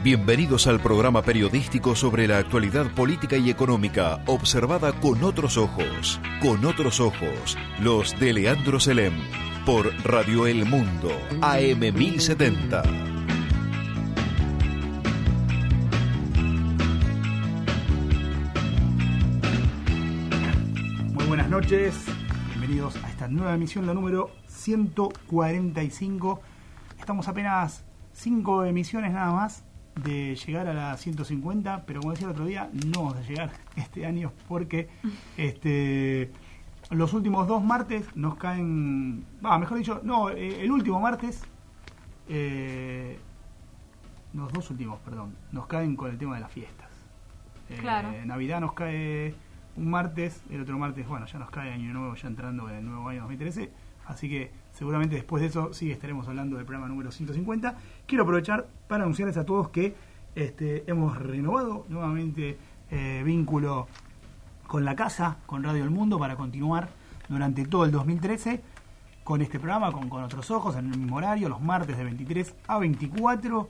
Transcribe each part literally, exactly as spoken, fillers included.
Bienvenidos al programa periodístico sobre la actualidad política y económica, observada con otros ojos. Con otros ojos, los de Leandro Selem, por Radio El Mundo, A M mil setenta. Muy buenas noches, bienvenidos a esta nueva emisión, la número ciento cuarenta y cinco. Estamos apenas cinco emisiones nada más de llegar a la ciento cincuenta, pero como decía el otro día, no vamos a llegar este año porque este los últimos dos martes nos caen, ah, mejor dicho, no, eh, el último martes, eh, los dos últimos, perdón, nos caen con el tema de las fiestas. Eh, claro. Navidad nos cae un martes, el otro martes, bueno, ya nos cae Año Nuevo, ya entrando en el nuevo año dos mil trece, así que seguramente después de eso sí estaremos hablando del programa número ciento cincuenta. Quiero aprovechar para anunciarles a todos que este, hemos renovado nuevamente eh, vínculo con la casa, con Radio El Mundo, para continuar durante todo el dos mil trece con este programa, con, con otros ojos, en el mismo horario, los martes de veintitrés a veinticuatro,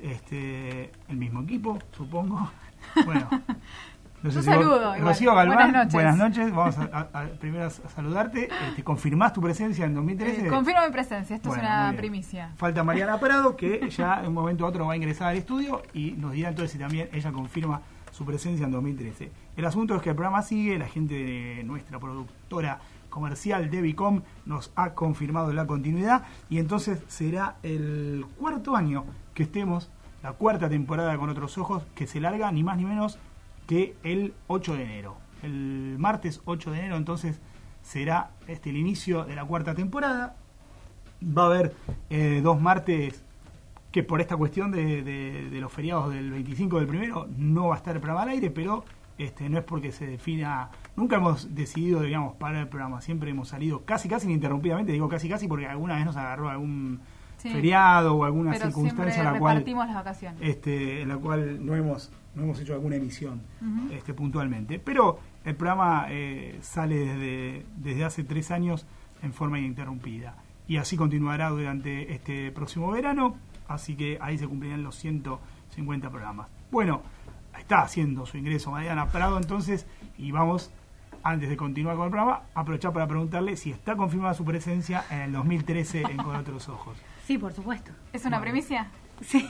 este, el mismo equipo, supongo. Bueno, no sé Un si saludo, vos, igual. Rocío Galván, Buenas noches. buenas noches. Vamos a, a, a primero a saludarte. Este, ¿Confirmás tu presencia en dos mil trece? Eh, confirmo mi presencia, esto Bueno, es muy una bien. primicia. Falta Mariana Prado, que ya en un momento u otro va a ingresar al estudio y nos dirá entonces si también ella confirma su presencia en dos mil trece. El asunto es que el programa sigue, la gente de nuestra productora comercial Devicom nos ha confirmado la continuidad y entonces será el cuarto año que estemos, la cuarta temporada Con Otros Ojos, que se larga ni más ni menos que el ocho de enero. El martes ocho de enero entonces será este el inicio de la cuarta temporada. Va a haber eh, dos martes que por esta cuestión de, de, de los feriados del veinticinco del primero no va a estar el programa al aire, pero este no es porque se defina, nunca hemos decidido, digamos, parar el programa, siempre hemos salido casi casi ininterrumpidamente, digo casi casi porque alguna vez nos agarró algún Sí. feriado o alguna Pero circunstancia en siempre la cual repartimos las vacaciones. este en la cual no hemos no hemos hecho alguna emisión Uh-huh. este puntualmente, pero el programa eh, sale desde desde hace tres años en forma ininterrumpida y así continuará durante este próximo verano, así que ahí se cumplirán los ciento cincuenta programas. Bueno, está haciendo su ingreso Mariana Prado entonces, y vamos, antes de continuar con el programa, aprovechar para preguntarle si está confirmada su presencia en el dos mil trece en Con Otros Ojos. Sí, por supuesto. ¿Es una Bueno. primicia? Sí.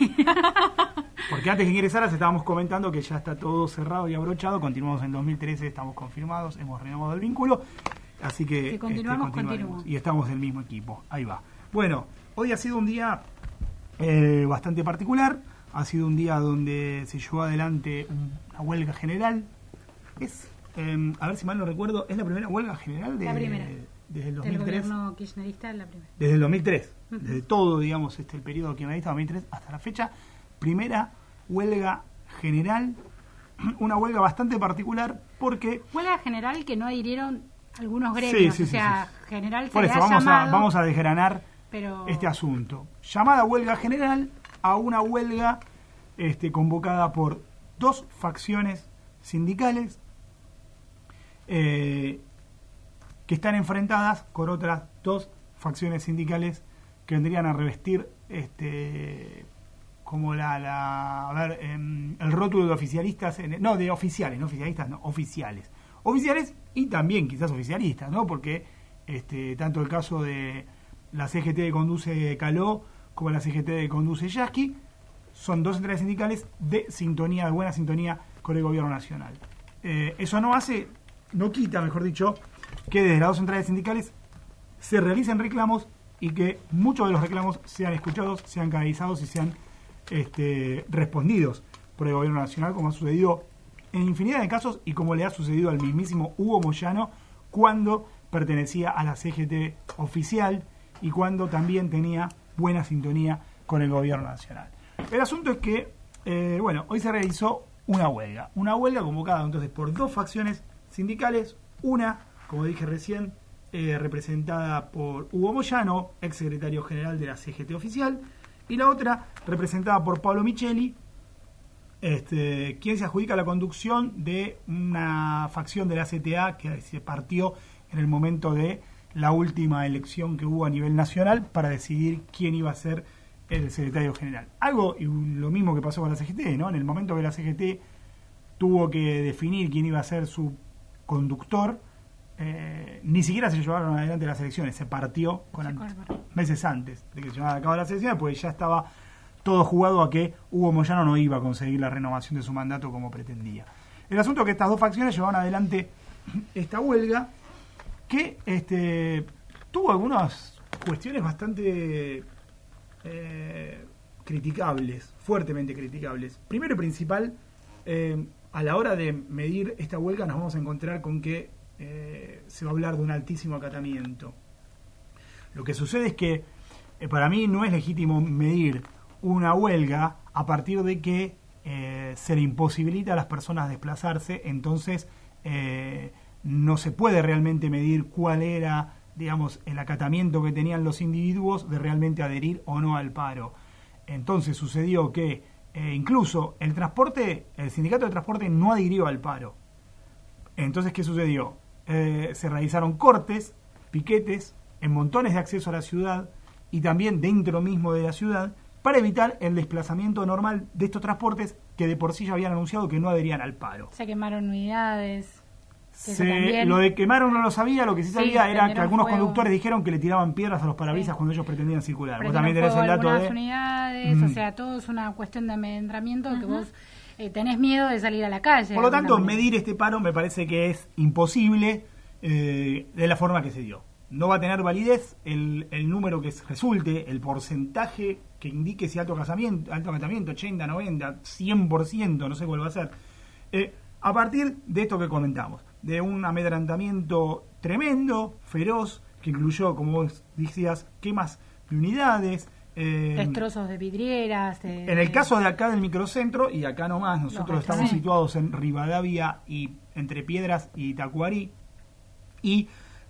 Porque antes que ingresaras estábamos comentando que ya está todo cerrado y abrochado, continuamos en dos mil trece, estamos confirmados, hemos renovado el vínculo, así que Si continuamos, este, continuaremos. continuamos. Y estamos del mismo equipo, ahí va. Bueno, hoy ha sido un día eh, bastante particular, ha sido un día donde se llevó adelante una huelga general. Es, eh, a ver si mal no recuerdo, es la primera huelga general de, La primera. desde el dos Del mil tres. gobierno kirchnerista, la primera. Desde el dos mil tres, Uh-huh. desde todo, digamos, este el periodo kirchnerista dos mil tres hasta la fecha, primera huelga general, una huelga bastante particular porque Huelga general que no adhirieron algunos Sí, gremios, sí, o sí, sea, sí. general se por le eso ha vamos a llamado, vamos a desgranar pero este asunto. Llamada huelga general a una huelga este convocada por dos facciones sindicales eh, que están enfrentadas con otras dos facciones sindicales que vendrían a revestir este como la, la a ver em, el rótulo de oficialistas en, no de oficiales no oficialistas no oficiales oficiales y también quizás oficialistas, ¿no? Porque este tanto el caso de la C G T que conduce Caló como la C G T que conduce Yasky son dos centrales sindicales de sintonía, de buena sintonía con el gobierno nacional. Eh, eso no hace, no quita, mejor dicho, que desde las dos centrales sindicales se realicen reclamos y que muchos de los reclamos sean escuchados, sean canalizados y sean este, respondidos por el gobierno nacional, como ha sucedido en infinidad de casos y como le ha sucedido al mismísimo Hugo Moyano cuando pertenecía a la C G T oficial y cuando también tenía buena sintonía con el gobierno nacional. El asunto es que, eh, bueno, hoy se realizó una huelga, una huelga convocada entonces por dos facciones sindicales, una, como dije recién, eh, representada por Hugo Moyano, ex secretario general de la C G T oficial, y la otra representada por Pablo Micheli, este, quien se adjudica la conducción de una facción de la C T A que se partió en el momento de la última elección que hubo a nivel nacional para decidir quién iba a ser el secretario general. Algo, y lo mismo que pasó con la C G T, ¿no? En el momento que la C G T tuvo que definir quién iba a ser su conductor, eh, ni siquiera se llevaron adelante las elecciones, se partió con an- meses antes de que se llevaran a cabo las elecciones, porque ya estaba todo jugado a que Hugo Moyano no iba a conseguir la renovación de su mandato como pretendía. El asunto es que estas dos facciones llevaron adelante esta huelga que este, tuvo algunas cuestiones bastante eh, criticables, fuertemente criticables. Primero y principal, eh, a la hora de medir esta huelga nos vamos a encontrar con que eh, se va a hablar de un altísimo acatamiento. Lo que sucede es que eh, para mí no es legítimo medir una huelga a partir de que eh, se le imposibilita a las personas desplazarse, entonces eh, no se puede realmente medir cuál era, digamos, el acatamiento que tenían los individuos de realmente adherir o no al paro. Entonces sucedió que eh, incluso el transporte, el sindicato de transporte no adhirió al paro. Entonces, ¿qué sucedió? Eh, se realizaron cortes, piquetes en montones de acceso a la ciudad y también dentro mismo de la ciudad para evitar el desplazamiento normal de estos transportes que de por sí ya habían anunciado que no adherían al paro. Se quemaron unidades. Se, lo de quemaron no lo sabía, lo que sí, sí sabía era que algunos fuego. conductores dijeron que le tiraban piedras a los parabrisas sí. cuando ellos pretendían circular. Vos también tenés el dato de... unidades, mm. o sea, todo es una cuestión de amedrentamiento uh-huh. que vos eh, tenés miedo de salir a la calle. Por lo tanto, medir este paro me parece que es imposible eh, de la forma que se dio. No va a tener validez el, el número que resulte, el porcentaje que indique si alto acatamiento, alto acatamiento, ochenta, noventa, cien por ciento, no sé cuál va a ser, eh, a partir de esto que comentamos, de un amedrentamiento tremendo, feroz, que incluyó, como vos decías, quemas de unidades, eh, destrozos de vidrieras. De, en el caso de acá del microcentro, y acá nomás, nosotros estamos sí. situados en Rivadavia y entre Piedras y Tacuarí, y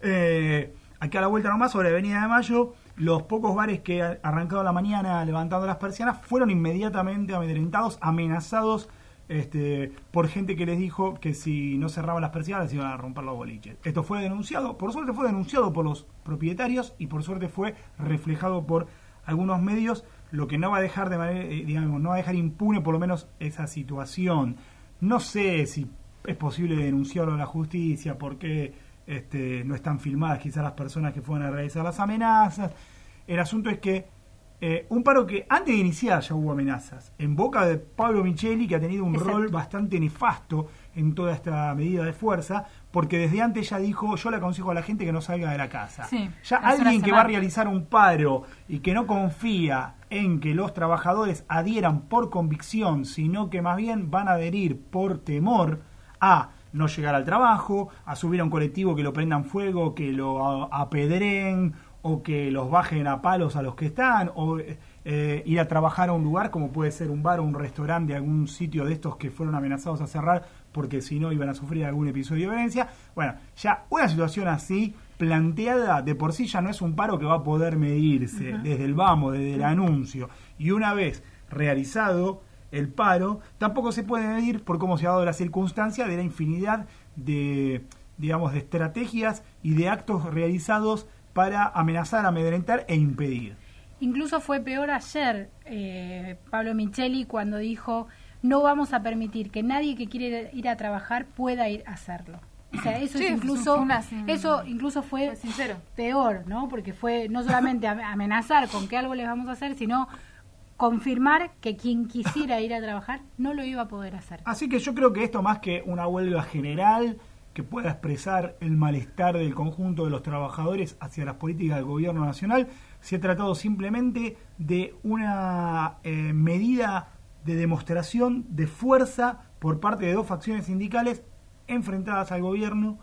eh, acá a la vuelta nomás, sobre Avenida de Mayo, los pocos bares que arrancado la mañana levantando las persianas fueron inmediatamente amedrentados, amenazados este, por gente que les dijo que si no cerraban las persianas les iban a romper los boliches. Esto fue denunciado, por suerte fue denunciado por los propietarios y por suerte fue reflejado por algunos medios, lo que no va a dejar de manera, digamos, no va a dejar impune por lo menos esa situación. No sé si es posible denunciarlo a la justicia porque Este, no están filmadas quizás las personas que fueron a realizar las amenazas. El asunto es que eh, un paro que antes de iniciar ya hubo amenazas en boca de Pablo Micheli, que ha tenido un Exacto. rol bastante nefasto en toda esta medida de fuerza, porque desde antes ya dijo: yo le aconsejo a la gente que no salga de la casa. Sí, ya alguien que va a realizar un paro y que no confía en que los trabajadores adhieran por convicción, sino que más bien van a adherir por temor a no llegar al trabajo, a subir a un colectivo que lo prendan fuego, que lo apedreen o que los bajen a palos a los que están, o eh, ir a trabajar a un lugar como puede ser un bar o un restaurante de algún sitio de estos que fueron amenazados a cerrar porque si no iban a sufrir algún episodio de violencia. Bueno, ya una situación así planteada de por sí ya no es un paro que va a poder medirse uh-huh. desde el vamos, desde el anuncio, y una vez realizado el paro, tampoco se puede medir por cómo se ha dado la circunstancia de la infinidad de, digamos, de estrategias y de actos realizados para amenazar, amedrentar e impedir. Incluso fue peor ayer eh, Pablo Micheli cuando dijo: no vamos a permitir que nadie que quiere ir a trabajar pueda ir a hacerlo. O sea, eso sí, es incluso una, eso incluso fue, fue sincero. Peor, ¿no? Porque fue no solamente amenazar con que algo les vamos a hacer, sino confirmar que quien quisiera ir a trabajar no lo iba a poder hacer. Así que yo creo que esto, más que una huelga general que pueda expresar el malestar del conjunto de los trabajadores hacia las políticas del gobierno nacional, se ha tratado simplemente de una eh, medida de demostración de fuerza por parte de dos facciones sindicales enfrentadas al gobierno,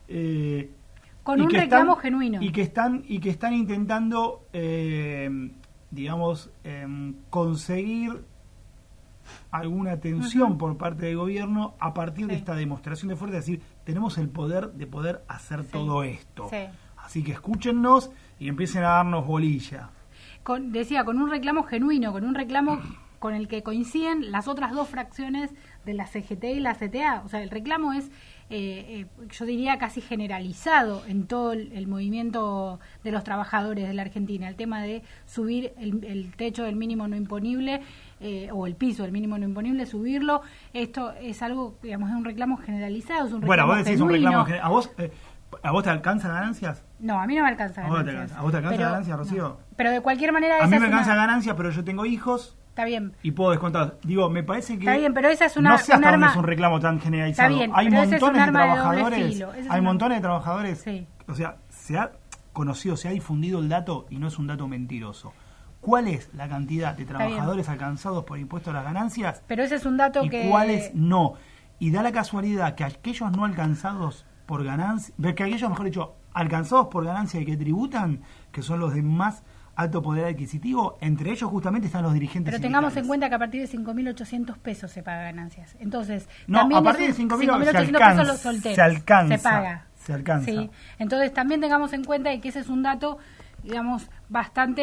eh, con un reclamo están, genuino y que están y que están intentando eh, digamos, eh, conseguir alguna atención uh-huh. por parte del gobierno a partir sí. de esta demostración de fuerza, es decir, tenemos el poder de poder hacer sí. todo esto. Sí. Así que escúchennos y empiecen a darnos bolilla. Con, decía, con un reclamo genuino, con un reclamo con el que coinciden las otras dos fracciones de la C G T y la C T A. O sea, el reclamo es, eh, eh, yo diría, casi generalizado en todo el, el movimiento de los trabajadores de la Argentina. El tema de subir el, el techo del mínimo no imponible eh, o el piso del mínimo no imponible, subirlo. Esto es algo, digamos, es un reclamo generalizado. Es un bueno, reclamo vos decís genuino. un reclamo. ¿A vos, eh, ¿A vos te alcanza ganancias? No, a mí no me alcanza ¿A vos te ganancias. alcanza, ¿A vos te alcanza pero, ganancias, Rocío? No. Pero de cualquier manera... A esa mí es me alcanza una... ganancias, pero yo tengo hijos... Está bien. Y puedo descontar. Digo, me parece que... Está bien, pero esa es una... No sé hasta un dónde arma... es un reclamo tan generalizado. Está bien, hay pero ese montones es un de arma de doble trabajadores... filo. Ese es Hay una... montones de trabajadores... Sí. O sea, se ha conocido, se ha difundido el dato y no es un dato mentiroso. ¿Cuál es la cantidad de trabajadores alcanzados por impuesto a las ganancias? Pero ese es un dato y que... cuáles no. Y da la casualidad que aquellos no alcanzados por ganancia... Que aquellos, mejor dicho, alcanzados por ganancia y que tributan, que son los de más alto poder adquisitivo, entre ellos justamente están los dirigentes Pero tengamos sindicales. en cuenta que a partir de cinco mil ochocientos pesos se paga ganancias. Entonces, no, también a partir es de un, cinco mil ochocientos pesos los solteros. Se alcanza. Se paga. Se alcanza. Sí. Entonces, también tengamos en cuenta que ese es un dato, digamos, bastante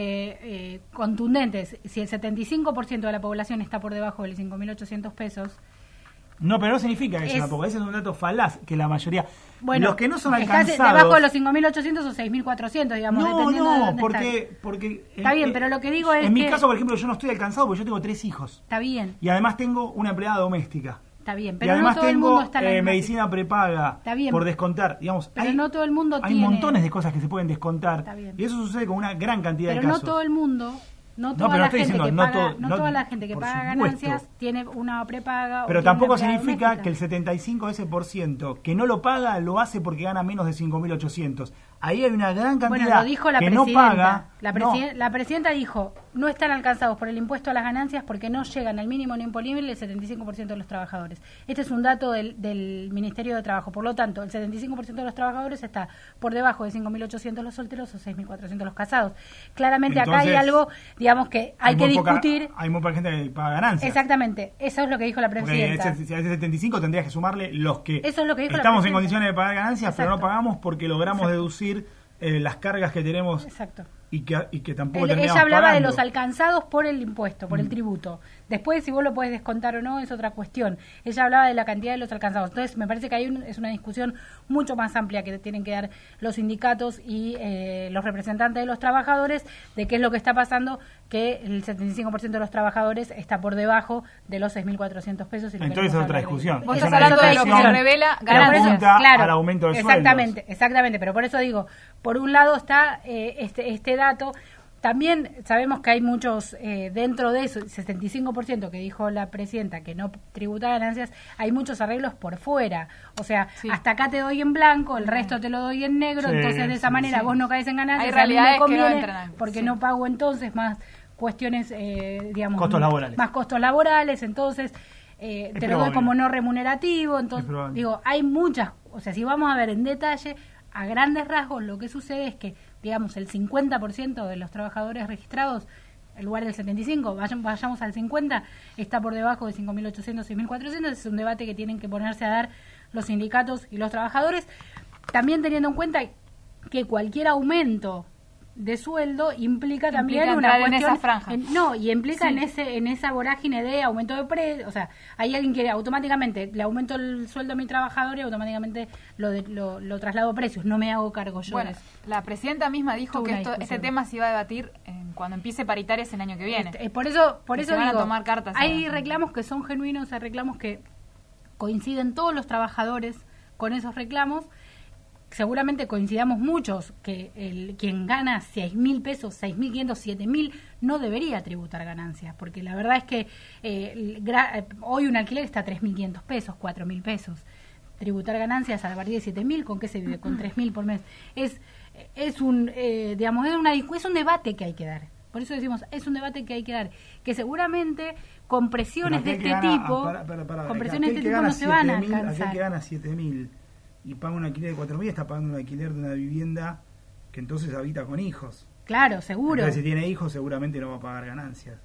eh, contundente. Si el setenta y cinco por ciento de la población está por debajo de los cinco mil ochocientos pesos... No, pero no significa eso es, tampoco. Ese es un dato falaz, que la mayoría... Bueno, los que no son está alcanzados... debajo de los cinco mil ochocientos o seis mil cuatrocientos, digamos, no, dependiendo no, de dónde porque, estás. porque... Está en, bien, pero lo que digo es En mi que- caso, por ejemplo, yo no estoy alcanzado porque yo tengo tres hijos. Está bien, Y además tengo una empleada doméstica. está bien, Y pero además no todo el mundo tengo está en la eh, misma medicina prepaga Está bien. por descontar. Digamos, Pero hay, no todo el mundo hay tiene- montones de cosas que se pueden descontar. Está bien. Y eso sucede con una gran cantidad pero de no casos. todo el mundo, no No, toda pero la estoy gente diciendo, que no paga, todo- no no- toda la gente que por paga supuesto. ganancias tiene una prepaga. o Pero tiene tampoco una empleada significa doméstica. que el setenta y cinco ese por ciento que no lo paga lo hace porque gana menos de cinco mil ochocientos. Ahí hay una gran cantidad Bueno, lo dijo la que presidenta. no paga. La, no. presiden- la presidenta dijo, no están alcanzados por el impuesto a las ganancias porque no llegan al mínimo no imponible el setenta y cinco por ciento de los trabajadores. Este es un dato del, del Ministerio de Trabajo. Por lo tanto, el setenta y cinco por ciento de los trabajadores está por debajo de cinco mil ochocientos los solteros o seis mil cuatrocientos los casados. Claramente acá hay Entonces, algo, digamos, que hay, que muy poca- discutir. hay muy poca gente que paga ganancias. Exactamente, eso es lo que dijo la Porque presidenta. ese, a ese setenta y cinco tendrías que sumarle los que Eso es lo que dijo la estamos en presidenta. condiciones de pagar ganancias, pero no Exacto. pagamos porque logramos Exacto. deducir eh, las cargas que tenemos Exacto. y que, y que tampoco El- terminamos ella hablaba pagando. de los alcanzados por el impuesto, por el Mm. tributo. Después, si vos lo podés descontar o no, es otra cuestión. Ella hablaba de la cantidad de los alcanzados. Entonces, me parece que hay un- es una discusión mucho más amplia que tienen que dar los sindicatos y eh, los representantes de los trabajadores de qué es lo que está pasando, que el setenta y cinco por ciento de los trabajadores está por debajo de los seis mil cuatrocientos pesos. Y no Entonces queremos es otra hablar de- discusión. Vos Es estás una hablando de lo que discusión se revela que ganancias. apunta Claro, al aumento de exactamente, sueldos. exactamente, pero por eso digo, por un lado está eh, este, este dato. También sabemos que hay muchos, eh, dentro de eso, setenta y cinco por ciento que dijo la presidenta que no tributa ganancias, hay muchos arreglos por fuera. O sea, Sí. hasta acá te doy en blanco, el resto te lo doy en negro, Sí, entonces de esa sí, manera sí. vos no caes en ganancias, Hay a mí me realidades que no conviene entran ahí. porque Sí. no pago entonces más cuestiones, eh, digamos... Costos laborales. Más costos laborales, entonces... Eh, Es te lo doy probable. como no remunerativo, entonces Es probable. digo, hay muchas, o sea, si vamos a ver en detalle, a grandes rasgos, lo que sucede es que, digamos, el cincuenta por ciento de los trabajadores registrados, en lugar del setenta y cinco, vayan, vayamos al cincuenta, está por debajo de cinco mil ochocientos, seis mil cuatrocientos, es un debate que tienen que ponerse a dar los sindicatos y los trabajadores, también teniendo en cuenta que cualquier aumento de sueldo implica también Implica una entrar en cuestión esa franja. en- no, y implica Sí. en ese en esa vorágine de aumento de precios, o sea, hay alguien que automáticamente le aumento el sueldo a mi trabajador y automáticamente lo, de- lo, lo traslado a precios, no me hago cargo yo Bueno, de eso. la presidenta misma dijo Tuvo que una esto, discusión. este tema se iba a debatir en- cuando empiece paritarias el año que viene. Este, eh, por eso, por Y eso se van a digo, tomar cartas hay ahora. reclamos que son genuinos, hay reclamos que coinciden todos los trabajadores con esos reclamos. Seguramente coincidamos muchos que el quien gana seis mil pesos, seis mil quinientos, siete mil, no debería tributar ganancias, porque la verdad es que eh, el gra- eh, hoy un alquiler está a tres mil quinientos pesos, cuatro mil pesos. Tributar ganancias a partir de siete mil, ¿con qué se vive? Con tres mil por mes. Es es un eh, digamos es una discu- es un debate que hay que dar. Por eso decimos, es un debate que hay que dar, que seguramente con presiones de Pero aquel este que gana- tipo, ah, pará, pará, pará, con presiones de aquel este que tipo gana no se van a siete mil, alcanzar. Aquel que gana siete mil y paga un alquiler de cuatro mil está pagando un alquiler de una vivienda que entonces habita con hijos. Claro, seguro. Entonces, si tiene hijos, seguramente no va a pagar ganancias.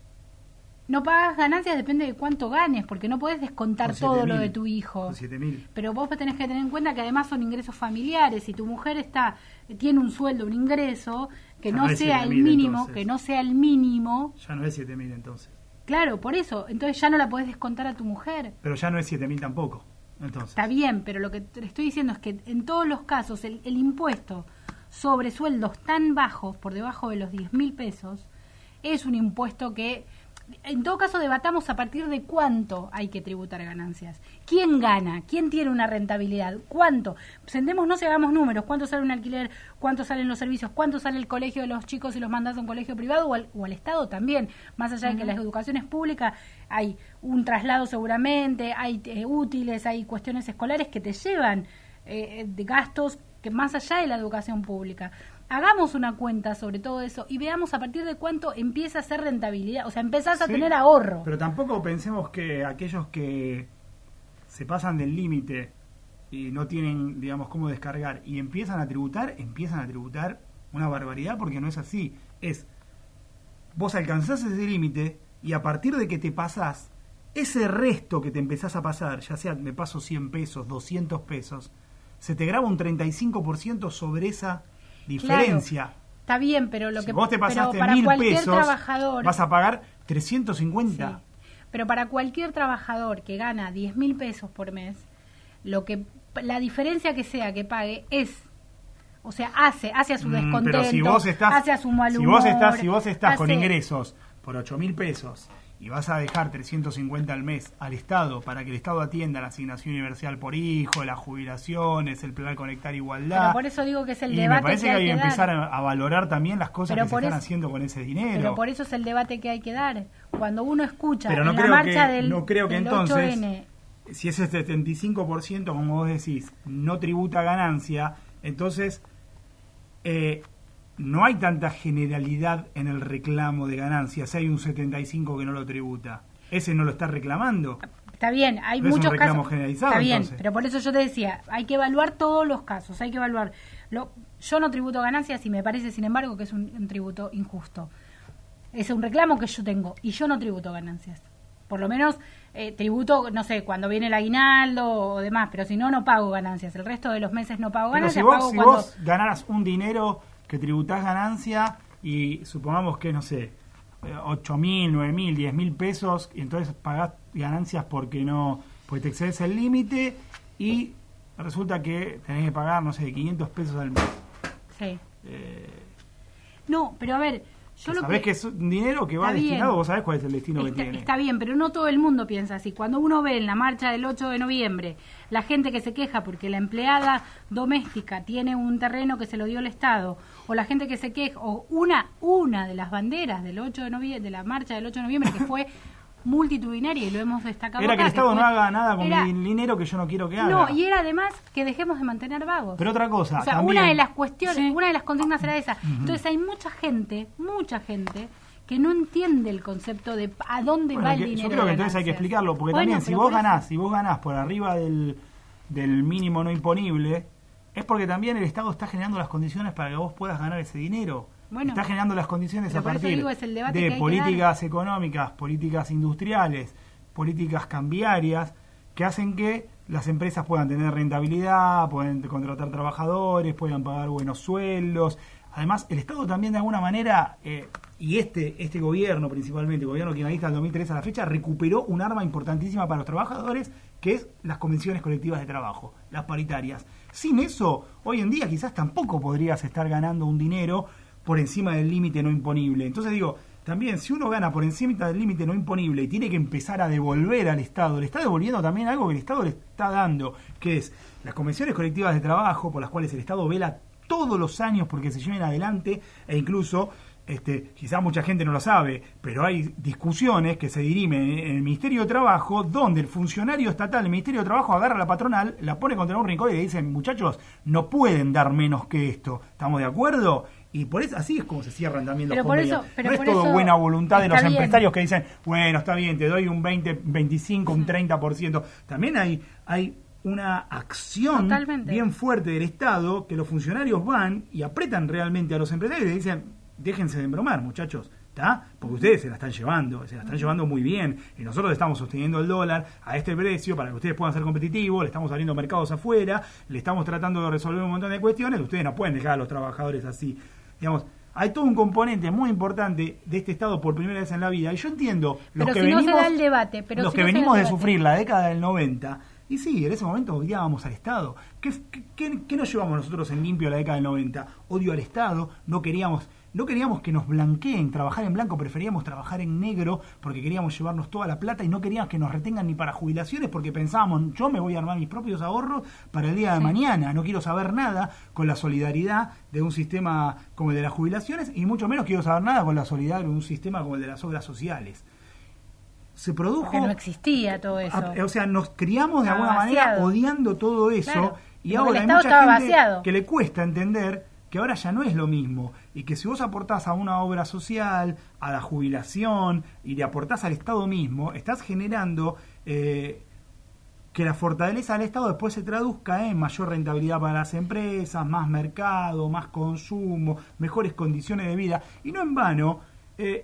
No pagas ganancias, depende de cuánto ganes, porque no puedes descontar Con todo siete lo mil, de tu hijo. Con siete mil. Pero vos tenés que tener en cuenta que además son ingresos familiares. Si tu mujer está tiene un sueldo, un ingreso, que Ya no no es sea el siete mil, mínimo, entonces. que no sea el mínimo, Ya no es siete mil entonces. Claro, por eso. Entonces ya no la podés descontar a tu mujer. Pero ya no es siete mil tampoco. Entonces. Está bien, pero lo que te estoy diciendo es que en todos los casos el, el impuesto sobre sueldos tan bajos, por debajo de los diez mil pesos, es un impuesto que, en todo caso, debatamos a partir de cuánto hay que tributar ganancias. ¿Quién gana? ¿Quién tiene una rentabilidad? ¿Cuánto? Sentémonos y hagamos números. ¿Cuánto sale un alquiler? ¿Cuánto salen los servicios? ¿Cuánto sale el colegio de los chicos y los mandas a un colegio privado o al, o al Estado también? Más allá de que la educación es pública, hay un traslado seguramente, hay eh, útiles, hay cuestiones escolares que te llevan eh, de gastos que más allá de la educación pública. Hagamos una cuenta sobre todo eso y veamos a partir de cuánto empieza a ser rentabilidad, o sea, empezás a sí, tener ahorro. Pero tampoco pensemos que aquellos que se pasan del límite y no tienen, digamos, cómo descargar y empiezan a tributar, empiezan a tributar una barbaridad, porque no es así. Es, vos alcanzás ese límite y a partir de que te pasás, ese resto que te empezás a pasar, ya sea me paso cien pesos, doscientos pesos, se te graba un treinta y cinco por ciento sobre esa diferencia. Claro, está bien, pero lo si que vos te pasaste para mil cualquier pesos, trabajador, vas a pagar trescientos cincuenta. Sí, pero para cualquier trabajador que gana diez mil pesos por mes, lo que la diferencia que sea que pague es, o sea, hace hacia su descontento, mm, pero si vos estás, hacia su mal humor. Si vos estás, si vos estás hace, con ingresos por ocho mil pesos y vas a dejar trescientos cincuenta al mes al Estado para que el Estado atienda la asignación universal por hijo, las jubilaciones, el plan Conectar Igualdad. Pero por eso digo que es el y debate me parece que hay que, que hay que dar. empezar a, a valorar también las cosas pero que se están eso, haciendo con ese dinero. Pero por eso es el debate que hay que dar. Cuando uno escucha pero no en creo la marcha que, del, no creo que del entonces, ocho ene, si ese setenta y cinco por ciento, como vos decís, no tributa ganancia, entonces eh, no hay tanta generalidad en el reclamo de ganancias. Hay un setenta y cinco que no lo tributa. Ese no lo está reclamando. Está bien, hay no muchos es un reclamo casos. Generalizado, está bien, entonces. Pero por eso yo te decía, hay que evaluar todos los casos, hay que evaluar. Lo, yo no tributo ganancias y me parece, sin embargo, que es un, un tributo injusto. Es un reclamo que yo tengo y yo no tributo ganancias. Por lo menos eh, tributo, no sé, cuando viene el aguinaldo o demás, pero si no, no pago ganancias. El resto de los meses no pago pero ganancias. si vos, pago si cuando... vos ganaras un dinero que tributás ganancia y supongamos que, no sé, ocho mil, nueve mil, diez mil pesos, y entonces pagás ganancias porque no, porque te excedes el límite y resulta que tenés que pagar, no sé, quinientos pesos al mes. Sí. Eh, no, pero a ver, yo lo sabés que... que es un dinero que va Está destinado, bien. vos sabés cuál es el destino Está, que tiene. está bien, pero no todo el mundo piensa así. Cuando uno ve en la marcha del ocho de noviembre la gente que se queja porque la empleada doméstica tiene un terreno que se lo dio el Estado, o la gente que se queja, o una una de las banderas del ocho de noviembre, de la marcha del ocho de noviembre, que fue multitudinaria y lo hemos destacado era acá, que el Estado que fue, no haga nada con era, mi dinero que yo no quiero que haga. No, y era además que dejemos de mantener vagos. Pero otra cosa, o sea, también, una de las cuestiones, sí. una de las consignas era esa. Uh-huh. Entonces hay mucha gente, mucha gente que no entiende el concepto de a dónde bueno, va el que, dinero. Yo creo que de entonces hay que ganancias. explicarlo, porque Bueno, también si pero vos por eso- ganás, si vos ganás por arriba del, del mínimo no imponible, es porque también el Estado está generando las condiciones para que vos puedas ganar ese dinero. Bueno, está generando las condiciones pero a por eso partir digo, es el debate que de hay que políticas económicas, políticas industriales, políticas cambiarias, que hacen que las empresas puedan tener rentabilidad, pueden contratar trabajadores, puedan pagar buenos sueldos. Además, el Estado también de alguna manera, eh, y este este gobierno principalmente, el gobierno kirchnerista del dos mil tres a la fecha, recuperó un arma importantísima para los trabajadores, que es las convenciones colectivas de trabajo, las paritarias. Sin eso, hoy en día quizás tampoco podrías estar ganando un dinero por encima del límite no imponible. Entonces digo, también si uno gana por encima del límite no imponible y tiene que empezar a devolver al Estado, le está devolviendo también algo que el Estado le está dando, que es las convenciones colectivas de trabajo, por las cuales el Estado vela todos los años porque se lleven adelante, e incluso, este, quizás mucha gente no lo sabe, pero hay discusiones que se dirimen en el Ministerio de Trabajo, donde el funcionario estatal del Ministerio de Trabajo agarra a la patronal, la pone contra un rincón y le dicen, muchachos, no pueden dar menos que esto, ¿estamos de acuerdo? Y por eso así es como se cierran también los Pero por convenios. eso- pero no es por todo eso buena voluntad de los está bien. empresarios que dicen, bueno, está bien, te doy un veinte, veinticinco, un treinta por ciento. También hay, hay una acción Totalmente. bien fuerte del Estado, que los funcionarios van y apretan realmente a los empresarios y le dicen, déjense de embromar, muchachos, ¿está? Porque ustedes se la están llevando, se la están llevando muy bien, y nosotros estamos sosteniendo el dólar a este precio para que ustedes puedan ser competitivos, le estamos abriendo mercados afuera, le estamos tratando de resolver un montón de cuestiones, ustedes no pueden dejar a los trabajadores así, digamos. hay todo un componente muy importante de este Estado por primera vez en la vida. Y yo entiendo los pero que si venimos, no se da el debate, pero los si que no venimos de debate. sufrir la década del noventa. Y sí, en ese momento odiábamos al Estado. ¿Qué, qué, qué, qué nos llevamos nosotros en limpio a la década del noventa? Odio al Estado, no queríamos... No queríamos que nos blanqueen, trabajar en blanco, preferíamos trabajar en negro porque queríamos llevarnos toda la plata y no queríamos que nos retengan ni para jubilaciones porque pensábamos, yo me voy a armar mis propios ahorros para el día de sí. mañana, no quiero saber nada con la solidaridad de un sistema como el de las jubilaciones y mucho menos quiero saber nada con la solidaridad de un sistema como el de las obras sociales. Se produjo... Porque no existía todo eso. A, o sea, nos criamos de estaba alguna vaciado. manera odiando todo eso claro. y ahora hay mucha gente vaciado. que le cuesta entender que ahora ya no es lo mismo, y que si vos aportás a una obra social, a la jubilación, y le aportás al Estado mismo, estás generando eh, que la fortaleza del Estado después se traduzca en mayor rentabilidad para las empresas, más mercado, más consumo, mejores condiciones de vida, y no en vano, eh,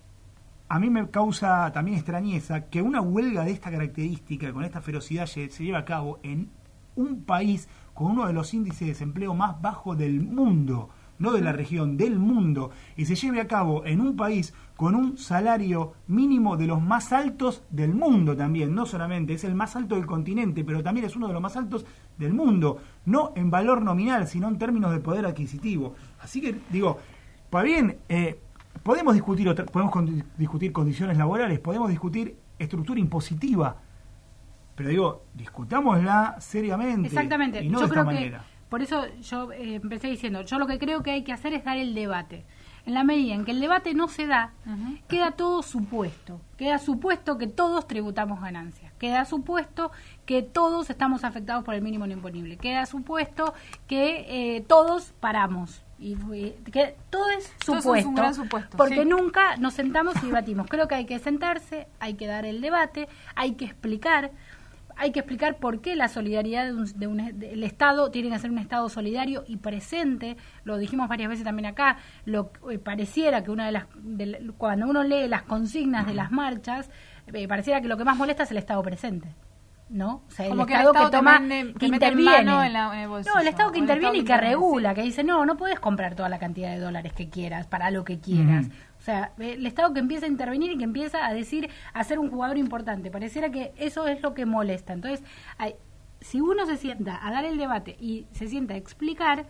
a mí me causa también extrañeza que una huelga de esta característica, con esta ferocidad, se lleve a cabo en un país con uno de los índices de desempleo más bajos del mundo, no de la región, del mundo, y se lleve a cabo en un país con un salario mínimo de los más altos del mundo también, no solamente es el más alto del continente, pero también es uno de los más altos del mundo, no en valor nominal, sino en términos de poder adquisitivo. Así que, digo, para bien, eh, podemos discutir otra, podemos con, discutir condiciones laborales, podemos discutir estructura impositiva, pero digo, discutámosla seriamente. Exactamente. Y no yo de creo esta que, manera. por eso yo eh, empecé diciendo, yo lo que creo que hay que hacer es dar el debate. En la medida en que el debate no se da, uh-huh. queda todo supuesto. Queda supuesto que todos tributamos ganancias. Queda supuesto que todos estamos afectados por el mínimo no imponible. Queda supuesto que eh, todos paramos. Y que todo es supuesto, todo es un gran supuesto, porque sí. nunca nos sentamos y debatimos. Creo que hay que sentarse, hay que dar el debate, hay que explicar. Hay que explicar por qué la solidaridad de un, de un de, el Estado tiene que ser un Estado solidario y presente. Lo dijimos varias veces también acá. Lo eh, pareciera que una de las de, cuando uno lee las consignas de las marchas, eh, pareciera que lo que más molesta es el Estado presente, ¿no? O sea, el Como Estado que, el Estado que toma, mete, que interviene. En la, en no, el Estado que el interviene Estado y que interviene, regula, sí. que dice no, no puedes comprar toda la cantidad de dólares que quieras para lo que quieras. Uh-huh. O sea, el Estado que empieza a intervenir y que empieza a decir, a ser un jugador importante. Pareciera que eso es lo que molesta. Entonces, hay, si uno se sienta a dar el debate y se sienta a explicar,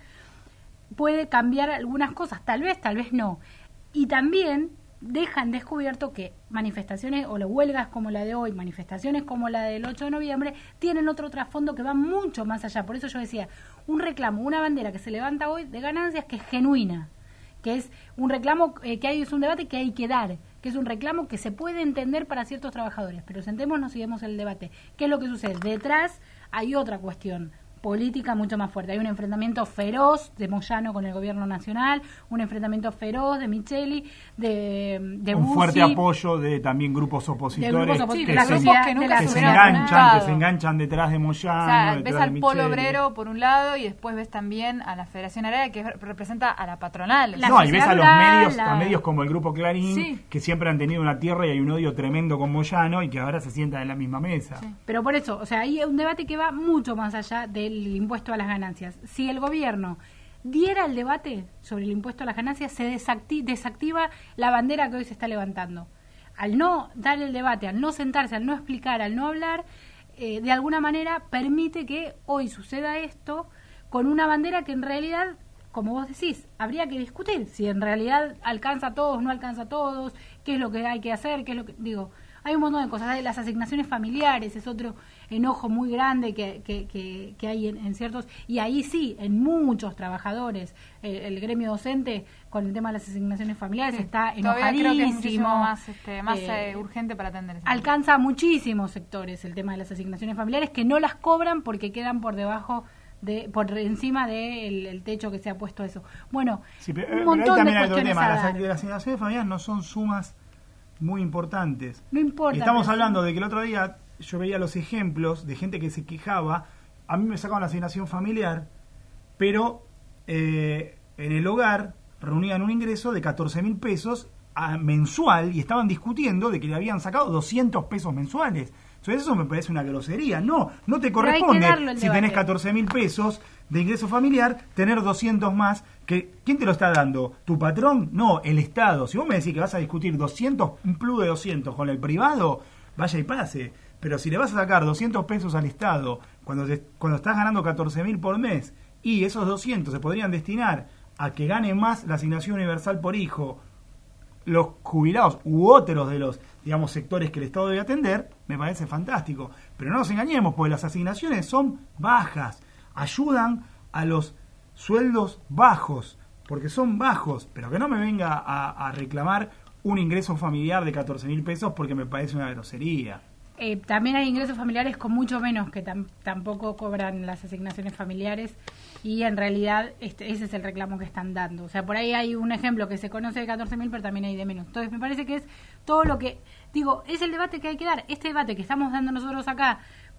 puede cambiar algunas cosas. Tal vez, tal vez no. Y también dejan descubierto que manifestaciones o las huelgas como la de hoy, manifestaciones como la del ocho de noviembre, tienen otro trasfondo que va mucho más allá. Por eso yo decía, un reclamo, una bandera que se levanta hoy de ganancias que es genuina, que es un reclamo eh, que hay, es un debate que hay que dar, que es un reclamo que se puede entender para ciertos trabajadores, pero sentémonos y demos el debate. ¿Qué es lo que sucede? Detrás hay otra cuestión política mucho más fuerte. Hay un enfrentamiento feroz de Moyano con el gobierno nacional, un enfrentamiento feroz de Micheli, de, de un Bussi, fuerte apoyo de también grupos opositores, grupos opositores que, las se, grupos que, nunca que se se hubieran enganchan, que se enganchan detrás de Moyano. O sea, ves detrás al de Polo Micheli. Obrero por un lado y después ves también a la Federación Agraria que representa a la patronal. La no, y ves a los rural, medios, la... a medios como el Grupo Clarín, sí. que siempre han tenido una tierra y hay un odio tremendo con Moyano y que ahora se sientan en la misma mesa. Sí. Pero por eso, o sea, hay un debate que va mucho más allá del impuesto a las ganancias. Si el gobierno diera el debate sobre el impuesto a las ganancias, se desacti- desactiva la bandera que hoy se está levantando. Al no dar el debate, al no sentarse, al no explicar, al no hablar, eh, de alguna manera permite que hoy suceda esto con una bandera que en realidad, como vos decís, habría que discutir si en realidad alcanza a todos, no alcanza a todos, qué es lo que hay que hacer, qué es lo que... digo hay un montón de cosas, las asignaciones familiares es otro enojo muy grande que, que, que, que hay en, en ciertos, y ahí sí, en muchos trabajadores, el, el gremio docente con el tema de las asignaciones familiares sí, está enojadísimo. Creo que es muchísimo más, este, más eh, eh, urgente para atender eso. Alcanza a muchísimos sectores el tema de las asignaciones familiares que no las cobran porque quedan por debajo de por encima del el techo que se ha puesto a eso. Bueno, sí, pero, un montón pero de cuestiones tema. a Las, dar. las asignaciones familiares no son sumas muy importantes. No importa. Y estamos hablando de que el otro día yo veía los ejemplos de gente que se quejaba. A mí me sacaban la asignación familiar, pero eh, en el hogar reunían un ingreso de catorce mil pesos a, mensual y estaban discutiendo de que le habían sacado doscientos pesos mensuales. Entonces eso me parece una grosería. No, no te corresponde, si tenés catorce mil pesos de ingreso familiar, tener doscientos más. Que, ¿quién te lo está dando? ¿Tu patrón? No, el Estado. Si vos me decís que vas a discutir doscientos, un plus de doscientos con el privado, vaya y pase. Pero si le vas a sacar doscientos pesos al Estado cuando, te, cuando estás ganando catorce mil por mes y esos doscientos se podrían destinar a que gane más la asignación universal por hijo los jubilados u otros de los, digamos, sectores que el Estado debe atender, me parece fantástico. Pero no nos engañemos, porque las asignaciones son bajas, ayudan a los sueldos bajos, porque son bajos, pero que no me venga a, a reclamar un ingreso familiar de catorce mil pesos porque me parece una grosería. Eh, también hay ingresos familiares con mucho menos que tam- tampoco cobran las asignaciones familiares y en realidad este, ese es el reclamo que están dando. O sea, por ahí hay un ejemplo que se conoce de catorce mil, pero también hay de menos. Entonces me parece que es todo lo que, digo, es el debate que hay que dar. Este debate que estamos dando nosotros acá,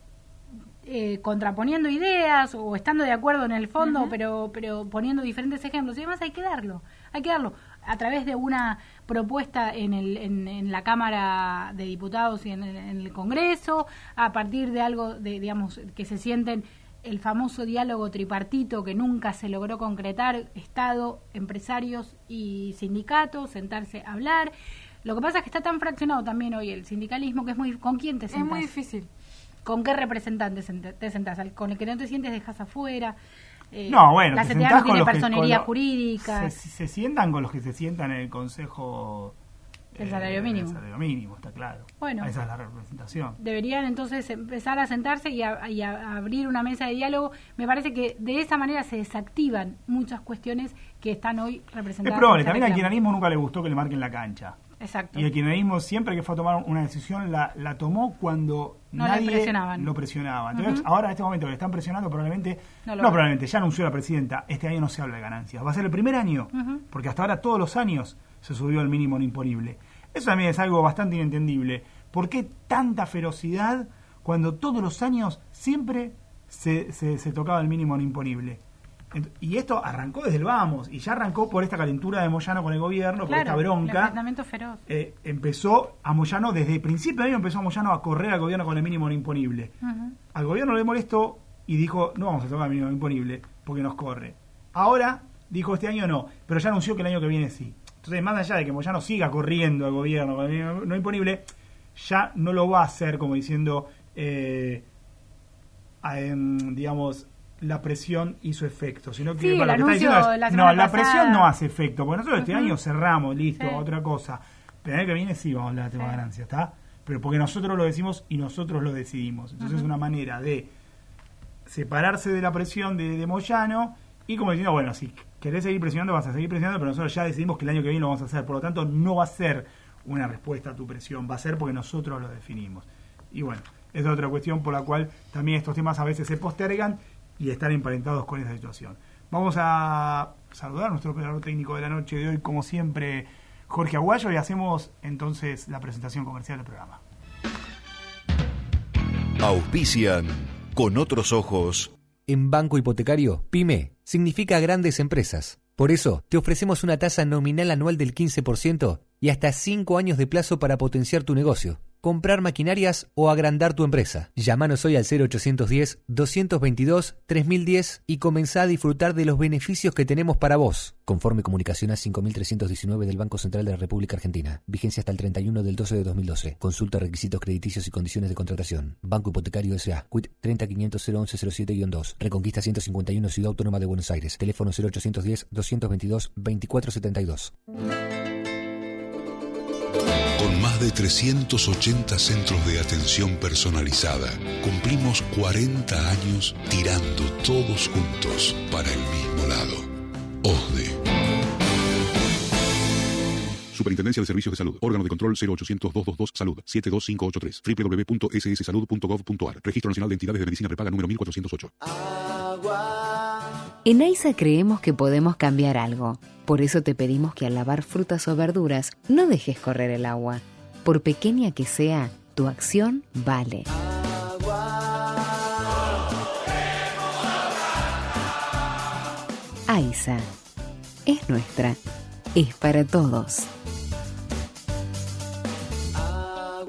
eh, contraponiendo ideas o estando de acuerdo en el fondo, uh-huh. pero pero poniendo diferentes ejemplos y demás, hay que darlo. Hay que darlo a través de una propuesta en, el, en, en la Cámara de Diputados y en el, en el Congreso, a partir de algo, de digamos, que se sienten el famoso diálogo tripartito que nunca se logró concretar, Estado, empresarios y sindicatos, sentarse a hablar. Lo que pasa es que está tan fraccionado también hoy el sindicalismo que es muy... ¿Con quién te sentás? Es muy difícil. ¿Con qué representante te sentás? ¿Con el que no te sientes dejas afuera? Eh, no, bueno, la C T A no tiene personería que, jurídica. Se, se sientan con los que se sientan en el Consejo el salario eh, mínimo. El salario mínimo, está claro. Bueno, esa es la representación. Deberían entonces empezar a sentarse y a, y a abrir una mesa de diálogo. Me parece que de esa manera se desactivan muchas cuestiones que están hoy representadas. Es probable, también al kirchnerismo nunca le gustó que le marquen la cancha. Exacto. Y el kirchnerismo siempre que fue a tomar una decisión la, la tomó cuando no nadie presionaban. lo presionaba. Entonces, uh-huh. ahora en este momento que le están presionando, probablemente, no, no probablemente, ya anunció la presidenta, este año no se habla de ganancias. Va a ser el primer año, uh-huh. porque hasta ahora todos los años se subió el mínimo no imponible. Eso también es algo bastante inentendible. ¿Por qué tanta ferocidad cuando todos los años siempre se, se, se tocaba el mínimo no imponible? Y esto arrancó desde el vamos, y ya arrancó por esta calentura de Moyano con el gobierno, claro, por esta bronca. El enfrentamiento feroz. Eh, empezó a Moyano, desde el principio de año empezó a Moyano a correr al gobierno con el mínimo no imponible. Uh-huh. Al gobierno le molestó y dijo, no vamos a tocar el mínimo no imponible porque nos corre. Ahora dijo, este año no, pero ya anunció que el año que viene sí. Entonces, más allá de que Moyano siga corriendo al gobierno con el mínimo no imponible, ya no lo va a hacer como diciendo, eh, eh, digamos... la presión hizo efecto, sino que, sí, bueno, el lo que está diciendo es, la no, la pasada. presión no hace efecto, porque nosotros uh-huh. este año cerramos, listo, sí. otra cosa, pero el año que viene sí vamos a hablar de tema sí. ganancia, ¿está? Pero porque nosotros lo decimos y nosotros lo decidimos, entonces uh-huh. es una manera de separarse de la presión de, de Moyano y como diciendo, bueno, si querés seguir presionando vas a seguir presionando, pero nosotros ya decidimos que el año que viene lo vamos a hacer, por lo tanto no va a ser una respuesta a tu presión, va a ser porque nosotros lo definimos. Y bueno, esa es otra cuestión por la cual también estos temas a veces se postergan y estar emparentados con esa situación. Vamos a saludar a nuestro operador técnico de la noche de hoy, como siempre, Jorge Aguayo, y hacemos entonces la presentación comercial del programa. Auspician Con Otros Ojos. En Banco Hipotecario, PYME significa grandes empresas. Por eso, te ofrecemos una tasa nominal anual del quince por ciento y hasta cinco años de plazo para potenciar tu negocio, comprar maquinarias o agrandar tu empresa. Llámanos hoy al cero ochocientos diez, doscientos veintidós, tres mil diez y comenzá a disfrutar de los beneficios que tenemos para vos. Conforme Comunicación A cinco mil trescientos diecinueve del Banco Central de la República Argentina. Vigencia hasta el treinta y uno del doce de dos mil doce. Consulta requisitos crediticios y condiciones de contratación. Banco Hipotecario S A. C U I T treinta quinientos cero once cero siete guion dos. Reconquista ciento cincuenta y uno, Ciudad Autónoma de Buenos Aires. Teléfono cero ochocientos diez, doscientos veintidós, veinticuatro setenta y dos. Con más de trescientos ochenta centros de atención personalizada, cumplimos cuarenta años tirando todos juntos para el mismo lado. O S D E. Superintendencia de Servicios de Salud. Órgano de control cero ochocientos, doscientos veintidós, Salud. siete dos cinco ocho tres. doble u doble u doble u punto ese ese salud punto gov punto a r. Registro Nacional de Entidades de Medicina Prepaga número mil cuatrocientos ocho. En AISA creemos que podemos cambiar algo. Por eso te pedimos que al lavar frutas o verduras no dejes correr el agua. Por pequeña que sea, tu acción vale. AISA es nuestra, es para todos.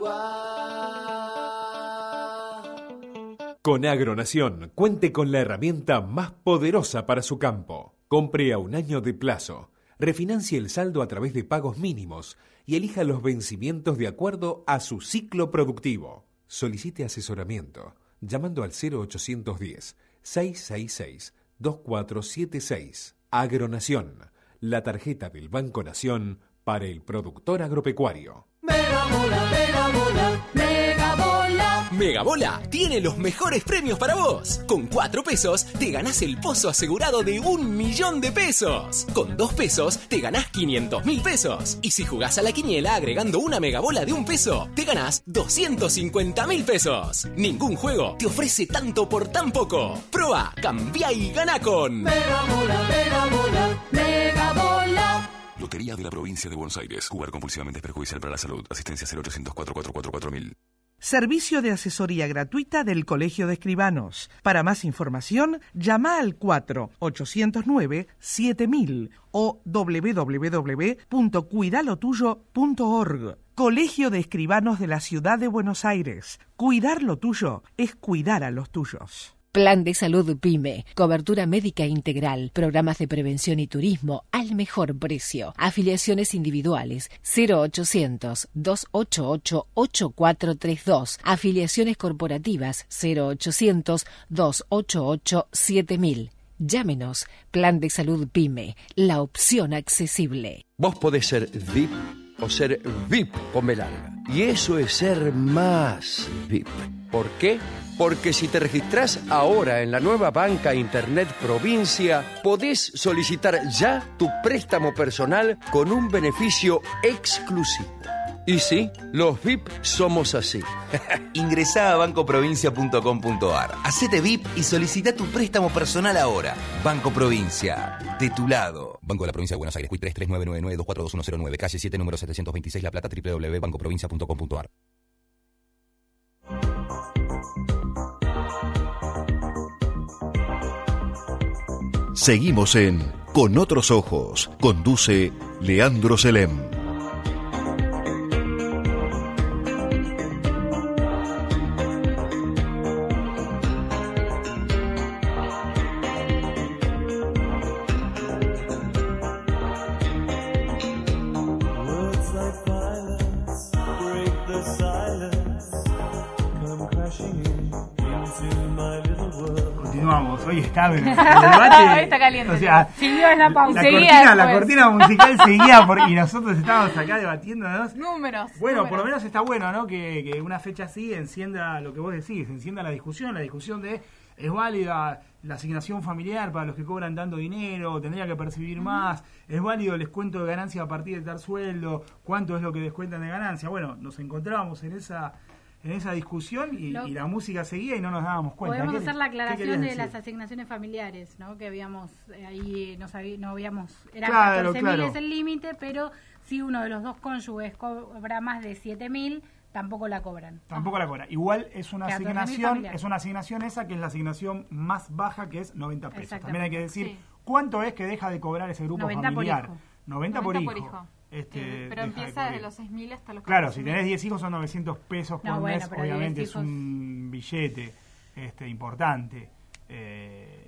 Con Agronación, cuente con la herramienta más poderosa para su campo. Compre a un año de plazo, refinancie el saldo a través de pagos mínimos y elija los vencimientos de acuerdo a su ciclo productivo. Solicite asesoramiento llamando al cero ochocientos diez, seiscientos sesenta y seis, veinticuatro setenta y seis. Agronación, la tarjeta del Banco Nación para el productor agropecuario. Megabola, Megabola, Megabola. Megabola tiene los mejores premios para vos. Con cuatro pesos te ganás el pozo asegurado de un millón de pesos. Con dos pesos te ganás quinientos mil pesos. Y si jugás a la quiniela agregando una megabola de un peso, te ganás doscientos cincuenta mil pesos. Ningún juego te ofrece tanto por tan poco. Proba, cambia y gana con Megabola, Megabola, Megabola. Lotería de la Provincia de Buenos Aires. Jugar compulsivamente es perjudicial para la salud. Asistencia cero ochocientos cuatro cuatro cuatro cuatro mil. Servicio de asesoría gratuita del Colegio de Escribanos. Para más información, llama al cuatro ochocientos nueve siete mil o doble u doble u doble u punto cuidalotuyo punto org. Colegio de Escribanos de la Ciudad de Buenos Aires. Cuidar lo tuyo es cuidar a los tuyos. Plan de salud PYME, cobertura médica integral, programas de prevención y turismo al mejor precio. Afiliaciones individuales cero ochocientos, doscientos ochenta y ocho, ochenta y cuatro treinta y dos. Afiliaciones corporativas cero ochocientos, doscientos ochenta y ocho, siete mil. Llámenos. Plan de salud PYME, la opción accesible. Vos podés ser V I P o ser V I P con B larga. Y eso es ser más V I P. ¿Por qué? Porque si te registrás ahora en la nueva banca Internet Provincia, podés solicitar ya tu préstamo personal con un beneficio exclusivo. Y sí, los V I P somos así. Ingresá a banco provincia punto com punto ar. Hacete V I P y solicita tu préstamo personal ahora. Banco Provincia, de tu lado. Banco de la Provincia de Buenos Aires, C U I tres tres nueve nueve nueve dos cuatro dos uno cero nueve, calle siete, número setecientos veintiséis, La Plata, doble u doble u doble u punto banco provincia punto com punto ar. Seguimos en Con Otros Ojos. Conduce Leandro Selem. Hoy está, el debate, está caliente. O sea, siguió en la pausa. La cortina, la cortina musical seguía por, y nosotros estábamos acá debatiéndonos. Números. Bueno, números. por lo menos está bueno, ¿no? Que, que una fecha así encienda lo que vos decís, encienda la discusión, la discusión de es válida la asignación familiar para los que cobran tanto dinero, tendría que percibir uh-huh. más, es válido el descuento de ganancia a partir de tal sueldo, cuánto es lo que descuentan de ganancia. Bueno, nos encontrábamos en esa en esa discusión y, lo, y la música seguía y no nos dábamos cuenta. Podemos hacer la aclaración de las asignaciones familiares, ¿no? Que habíamos eh, ahí no, sabí, no habíamos eran claro, catorce mil claro. es el límite, pero si uno de los dos cónyuges cobra más de siete mil, tampoco la cobran. Tampoco la cobran. Igual es una asignación, es una asignación esa que es la asignación más baja, que es noventa pesos. También hay que decir sí. cuánto es que deja de cobrar ese grupo noventa familiar. Por noventa, noventa por hijo. Por hijo. Este, eh, pero empieza desde los seis mil hasta los Claro, si tenés diez hijos son novecientos pesos por no, bueno, mes, obviamente es hijos... un billete este, importante. Eh,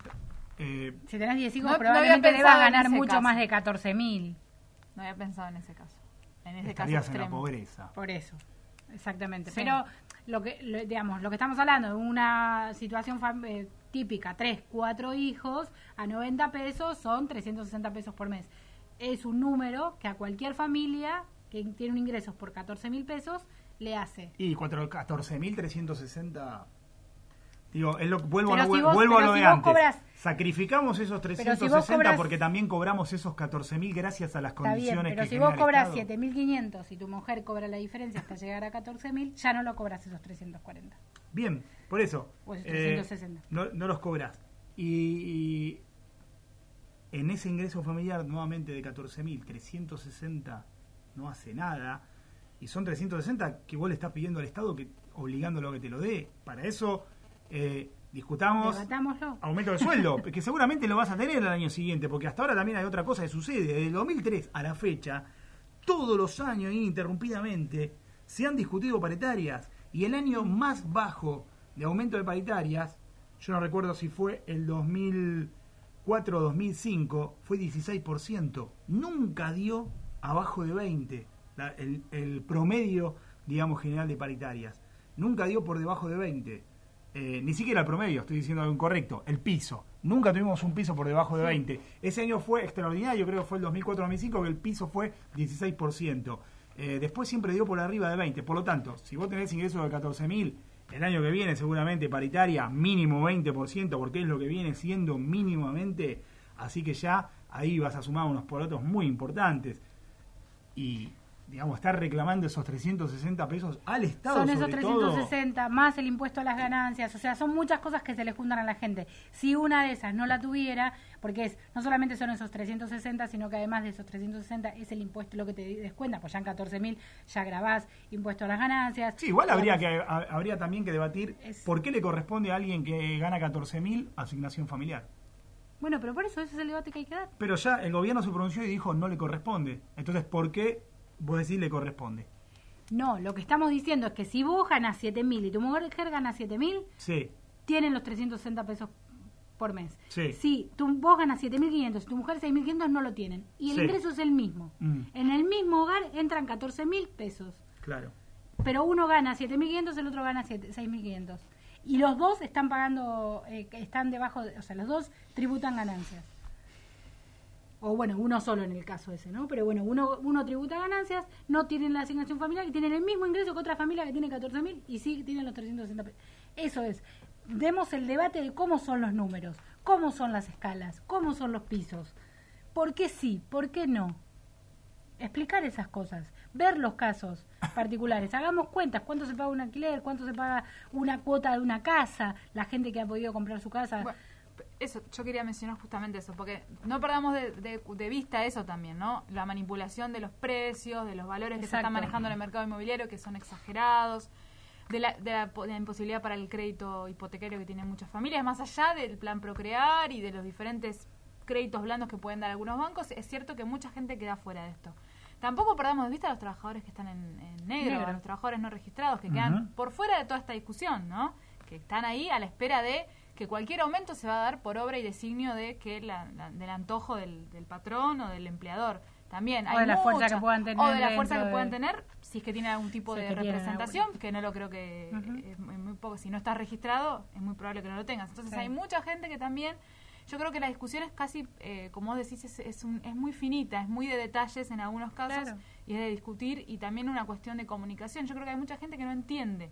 eh, si tenés diez hijos no, probablemente no debas ganar mucho caso. más de catorce mil. No había pensado en ese caso. En ese Estarías caso en extremo. la pobreza. Por eso, exactamente. Sí. Pero lo que lo, digamos, lo que estamos hablando de una situación fam- eh, típica, tres, cuatro hijos, a noventa pesos son trescientos sesenta pesos por mes. Es un número que a cualquier familia que tiene un ingresos por catorce mil pesos le hace. Y catorce mil trescientos sesenta, digo, es lo, vuelvo, pero a lo, si vos, vuelvo a lo si de antes. Cobras, sacrificamos esos trescientos sesenta si cobras, porque también cobramos esos catorce mil gracias a las condiciones bien, pero que si vos cobras siete mil quinientos y tu mujer cobra la diferencia hasta llegar a catorce mil, ya no lo cobras esos trescientos cuarenta. Bien, por eso. O esos trescientos sesenta. Eh, no, no los cobras. Y... y en ese ingreso familiar nuevamente de catorce mil, trescientos sesenta no hace nada, y son trescientos sesenta que vos le estás pidiendo al Estado, que obligándolo a que te lo dé. Para eso eh, discutamos Debatámoslo. aumento de sueldo, que seguramente lo vas a tener el año siguiente, porque hasta ahora también hay otra cosa que sucede. Desde el dos mil tres a la fecha, todos los años ininterrumpidamente se han discutido paritarias y el año más bajo de aumento de paritarias, yo no recuerdo si fue el dos mil cuatro o dos mil cinco, fue dieciséis por ciento. Nunca dio abajo de veinte, la, el, el promedio, digamos, general de paritarias. Nunca dio por debajo de veinte. Eh, ni siquiera el promedio, estoy diciendo algo incorrecto, el piso. Nunca tuvimos un piso por debajo de veinte. Ese año fue extraordinario, creo que fue el dos mil cuatro dos mil cinco, que el piso fue dieciséis por ciento. Eh, después siempre dio por arriba de veinte. Por lo tanto, si vos tenés ingresos de catorce mil, el año que viene seguramente paritaria mínimo veinte por ciento, porque es lo que viene siendo mínimamente, así que ya ahí vas a sumar unos porotos muy importantes. Y, digamos, estar reclamando esos trescientos sesenta pesos al Estado. Son esos sobre trescientos todo, sesenta más el impuesto a las ganancias, o sea, son muchas cosas que se le juntan a la gente. Si una de esas no la tuviera, porque es no solamente son esos trescientos sesenta, sino que además de esos trescientos sesenta es el impuesto lo que te descuenta, pues ya en catorce mil ya grabás impuesto a las ganancias. Sí, igual habría que ha- habría también que debatir es, por qué le corresponde a alguien que gana catorce mil asignación familiar. Bueno, pero por eso ese es el debate que hay que dar. Pero ya el gobierno se pronunció y dijo no le corresponde. Entonces, ¿por qué vos decís le corresponde? No, lo que estamos diciendo es que si vos ganas siete mil y tu mujer gana siete mil, sí, tienen los trescientos sesenta pesos por mes. Sí. Si tu, vos ganas siete mil quinientos y tu mujer seis mil quinientos, no lo tienen. Y el Sí. ingreso es el mismo. Mm. En el mismo hogar entran catorce mil pesos. Claro. Pero uno gana siete mil quinientos, el otro gana seis mil quinientos. Y los dos están pagando, eh, están debajo, de, o sea, los dos tributan ganancias. O bueno, uno solo en el caso ese, ¿no? Pero bueno, uno uno tributa ganancias, no tienen la asignación familiar y tienen el mismo ingreso que otra familia que tiene catorce mil y sí tienen los trescientos sesenta pesos. Eso es. Demos el debate de cómo son los números, cómo son las escalas, cómo son los pisos. ¿Por qué sí? ¿Por qué no? Explicar esas cosas, ver los casos particulares, hagamos cuentas, cuánto se paga un alquiler, cuánto se paga una cuota de una casa, la gente que ha podido comprar su casa. Bueno, eso, yo quería mencionar justamente eso, porque no perdamos de, de, de vista eso también, ¿no? La manipulación de los precios, de los valores que Exacto. se están manejando en el mercado inmobiliario, que son exagerados, de la, de, la, de la imposibilidad para el crédito hipotecario que tienen muchas familias, más allá del plan Procrear y de los diferentes créditos blandos que pueden dar algunos bancos, es cierto que mucha gente queda fuera de esto. Tampoco perdamos de vista a los trabajadores que están en, en negro, negro, a los trabajadores no registrados, que uh-huh. quedan por fuera de toda esta discusión, ¿no? Que están ahí a la espera de que cualquier aumento se va a dar por obra y designio de que la, la, del antojo del, del patrón o del empleador. También o hay de la mucha, fuerza que puedan tener. O de la fuerza que de... puedan tener, si es que tienen algún tipo si de que representación, que no lo creo que uh-huh. es muy, muy poco. Si no estás registrado, es muy probable que no lo tengas. Entonces sí. hay mucha gente que también... Yo creo que la discusión es casi, eh, como vos decís, es, es, un, es muy finita, es muy de detalles en algunos casos, claro. y es de discutir, y también una cuestión de comunicación. Yo creo que hay mucha gente que no entiende,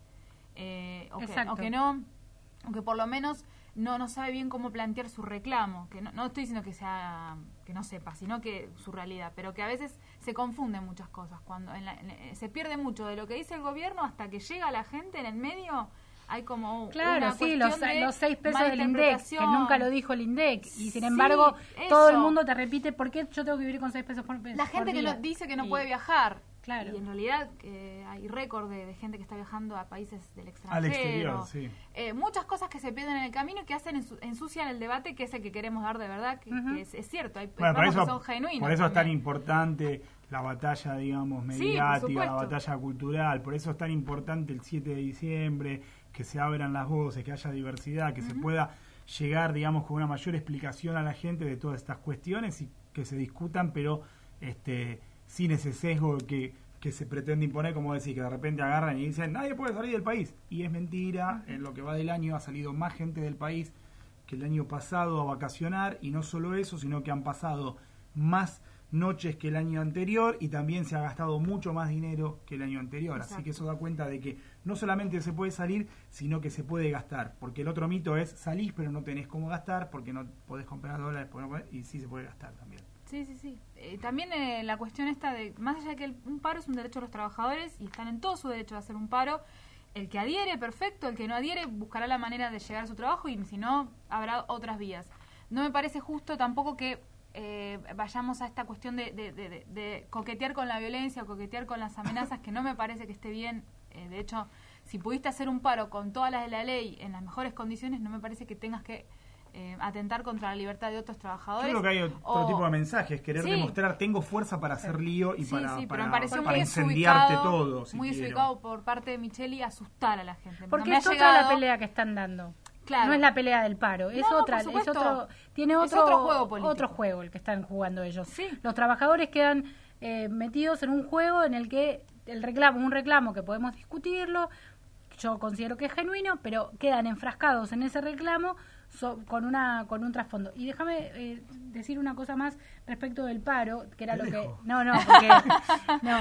eh, o, que, o que no, o que por lo menos no, no sabe bien cómo plantear su reclamo, que no, no estoy diciendo que sea que no sepa, sino que su realidad, pero que a veces se confunden muchas cosas, cuando en la, en, se pierde mucho de lo que dice el gobierno hasta que llega la gente en el medio. Hay como claro, una sí, los, de los seis pesos del INDEC, que nunca lo dijo el INDEC, y sin embargo sí, todo el mundo te repite, ¿por qué yo tengo que vivir con seis pesos por mes? La gente que nos dice que no y, puede viajar, claro. y en realidad eh, hay récord de, de gente que está viajando a países del extranjero. Al exterior, sí. Eh, muchas cosas que se pierden en el camino y que hacen ensu- ensucian el debate, que es el que queremos dar de verdad, que, uh-huh. que es, es cierto, hay bueno, por eso, que son genuinos. Por eso también. es tan importante la batalla, digamos, mediática, sí, la batalla cultural, por eso es tan importante el siete de diciembre, que se abran las voces, que haya diversidad, que uh-huh. se pueda llegar, digamos, con una mayor explicación a la gente de todas estas cuestiones y que se discutan, pero este sin ese sesgo que, que se pretende imponer, como decir, que de repente agarran y dicen, nadie puede salir del país. Y es mentira, uh-huh. en lo que va del año ha salido más gente del país que el año pasado a vacacionar, y no solo eso, sino que han pasado más noches que el año anterior y también se ha gastado mucho más dinero que el año anterior. Exacto. Así que eso da cuenta de que no solamente se puede salir, sino que se puede gastar. Porque el otro mito es salís pero no tenés cómo gastar porque no podés comprar dólares y sí se puede gastar también. Sí, sí, sí. Eh, también eh, la cuestión esta de, más allá de que el, un paro es un derecho de los trabajadores y están en todo su derecho de hacer un paro, el que adhiere, perfecto, el que no adhiere buscará la manera de llegar a su trabajo y si no, habrá otras vías. No me parece justo tampoco que Eh, vayamos a esta cuestión de, de, de, de coquetear con la violencia o coquetear con las amenazas, que no me parece que esté bien. Eh, de hecho, si pudiste hacer un paro con todas las de la ley en las mejores condiciones, no me parece que tengas que eh, atentar contra la libertad de otros trabajadores. Yo creo que hay otro o, tipo de mensajes, querer sí. demostrar tengo fuerza para hacer lío y sí, para, sí, para, para, para incendiarte ubicado, todo. Si muy quiero. desubicado por parte de Micheli asustar a la gente. Porque no es otra llegado... la pelea que están dando. Claro. No es la pelea del paro, es no, otra, es otro, tiene otro, es otro juego político. Otro juego el que están jugando ellos. Sí. Los trabajadores quedan eh, metidos en un juego en el que el reclamo, un reclamo que podemos discutirlo, yo considero que es genuino, pero quedan enfrascados en ese reclamo so, con una con un trasfondo. Y déjame eh, decir una cosa más respecto del paro, que era Te lo dejo. que no, no, porque no.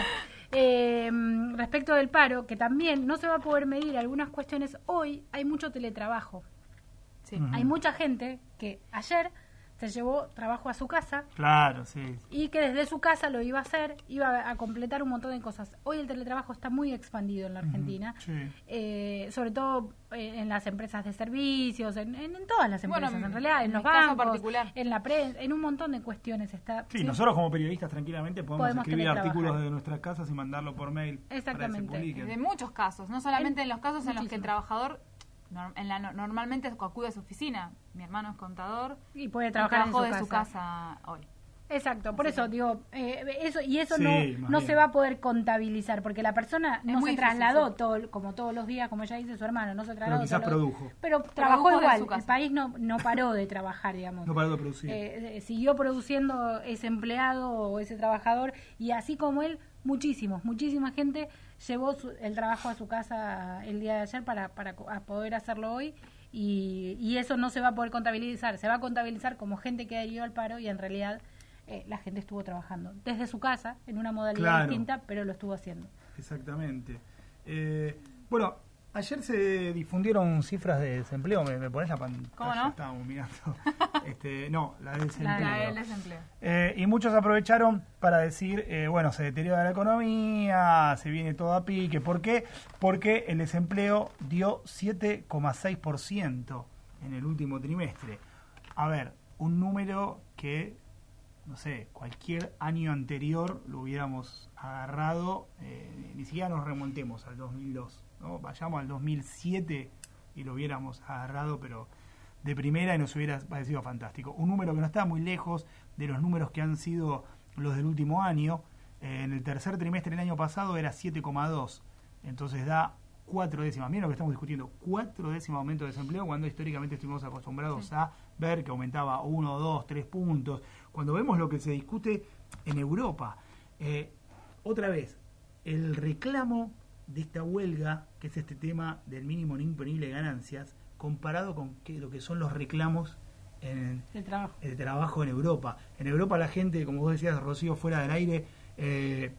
Eh, respecto del paro, que también no se va a poder medir algunas cuestiones. Hoy hay mucho teletrabajo. Sí. Uh-huh. Hay mucha gente que ayer se llevó trabajo a su casa. Claro, sí. Y que desde su casa lo iba a hacer, iba a completar un montón de cosas. Hoy el teletrabajo está muy expandido en la Argentina. Uh-huh. Sí. Eh, sobre todo eh, en las empresas de servicios, en, en, en todas las empresas, bueno, en realidad, en, en los bancos, en la prensa, en un montón de cuestiones está. Sí, sí, nosotros como periodistas tranquilamente podemos, podemos escribir artículos desde nuestras casas y mandarlo por mail. Exactamente. Para que se de muchos casos, no solamente en, en los casos muchísimo. en los que el trabajador en la, normalmente acude a su oficina. Mi hermano es contador y puede trabajar en su de casa. su casa hoy. Exacto, por Así eso que... digo, eh, eso y eso sí, no no se va a poder contabilizar porque la persona es no se trasladó sí. todo, como todos los días, como ella dice su hermano, no se trasladó. Pero quizás todo, produjo. Pero trabajó igual, el país no no paró de trabajar, digamos. No paró de producir. Eh, eh, siguió produciendo ese empleado o ese trabajador y así como él, muchísimos, muchísima gente llevó su, el trabajo a su casa el día de ayer para, para a poder hacerlo hoy y, y eso no se va a poder contabilizar, se va a contabilizar como gente que adhirió al paro y en realidad eh, la gente estuvo trabajando desde su casa en una modalidad claro. distinta, pero lo estuvo haciendo. Exactamente. Eh, bueno, ayer se difundieron cifras de desempleo, me, me pones la pantalla, ¿Cómo no? Estábamos mirando. este, no, la de desempleo. La del desempleo. Eh, y muchos aprovecharon para decir, eh, bueno, se deteriora la economía, se viene todo a pique. ¿Por qué? Porque el desempleo dio siete coma seis por ciento en el último trimestre. A ver, un número que, no sé, cualquier año anterior lo hubiéramos agarrado, eh, ni siquiera nos remontemos al dos mil dos. ¿no? Vayamos al dos mil siete y lo hubiéramos agarrado, pero de primera y nos hubiera parecido fantástico. Un número que no está muy lejos de los números que han sido los del último año. Eh, en el tercer trimestre del año pasado era siete coma dos, entonces da cuatro décimas. Miren lo que estamos discutiendo, cuatro décimas de aumento de desempleo cuando históricamente estuvimos acostumbrados sí. a ver que aumentaba uno, dos, tres puntos. Cuando vemos lo que se discute en Europa, eh, otra vez, el reclamo de esta huelga, que es este tema del mínimo no imponible de ganancias, comparado con que, lo que son los reclamos en el trabajo. el trabajo en Europa. En Europa la gente, como vos decías, Rocío, fuera del aire, eh,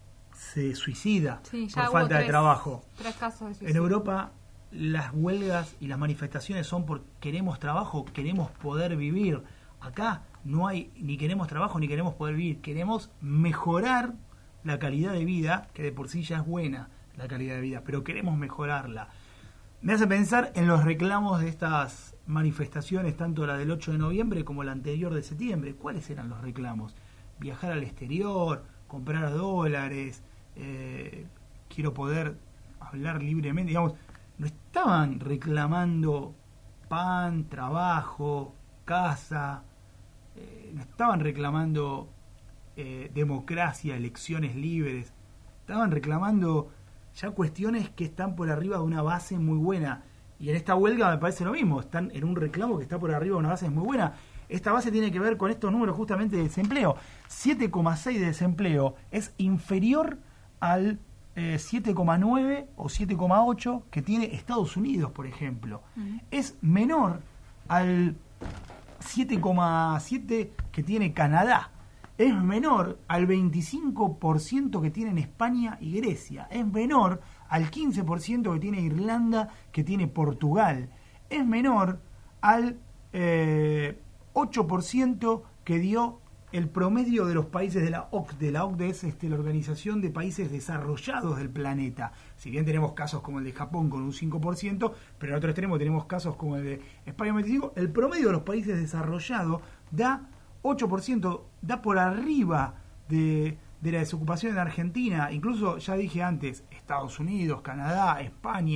se suicida sí, por falta tres, de trabajo. Tres casos de suicidio. En Europa las huelgas y las manifestaciones son por queremos trabajo, queremos poder vivir. Acá no hay ni queremos trabajo ni queremos poder vivir, queremos mejorar la calidad de vida, que de por sí ya es buena la calidad de vida, pero queremos mejorarla. Me hace pensar en los reclamos de estas manifestaciones, tanto la del ocho de noviembre como la anterior de septiembre. ¿Cuáles eran los reclamos? Viajar al exterior, comprar dólares, eh, quiero poder hablar libremente, digamos, no estaban reclamando pan, trabajo, casa, eh, no estaban reclamando eh, democracia, elecciones libres, estaban reclamando ya cuestiones que están por arriba de una base muy buena. Y en esta huelga me parece lo mismo, están en un reclamo que está por arriba de una base muy buena. Esta base tiene que ver con estos números justamente de desempleo. siete coma seis de desempleo es inferior al eh, siete coma nueve o siete coma ocho que tiene Estados Unidos, por ejemplo. Uh-huh. Es menor al siete coma siete que tiene Canadá. Es menor al veinticinco por ciento que tienen España y Grecia. Es menor al quince por ciento que tiene Irlanda, que tiene Portugal. Es menor al eh, ocho por ciento que dio el promedio de los países de la O C D E. La O C D E es este, la Organización de Países Desarrollados del Planeta. Si bien tenemos casos como el de Japón con un cinco por ciento, pero en otro extremo tenemos casos como el de España veinticinco por ciento, el promedio de los países desarrollados da ocho por ciento, da por arriba de, de la desocupación en Argentina. Incluso, ya dije antes, Estados Unidos, Canadá, España,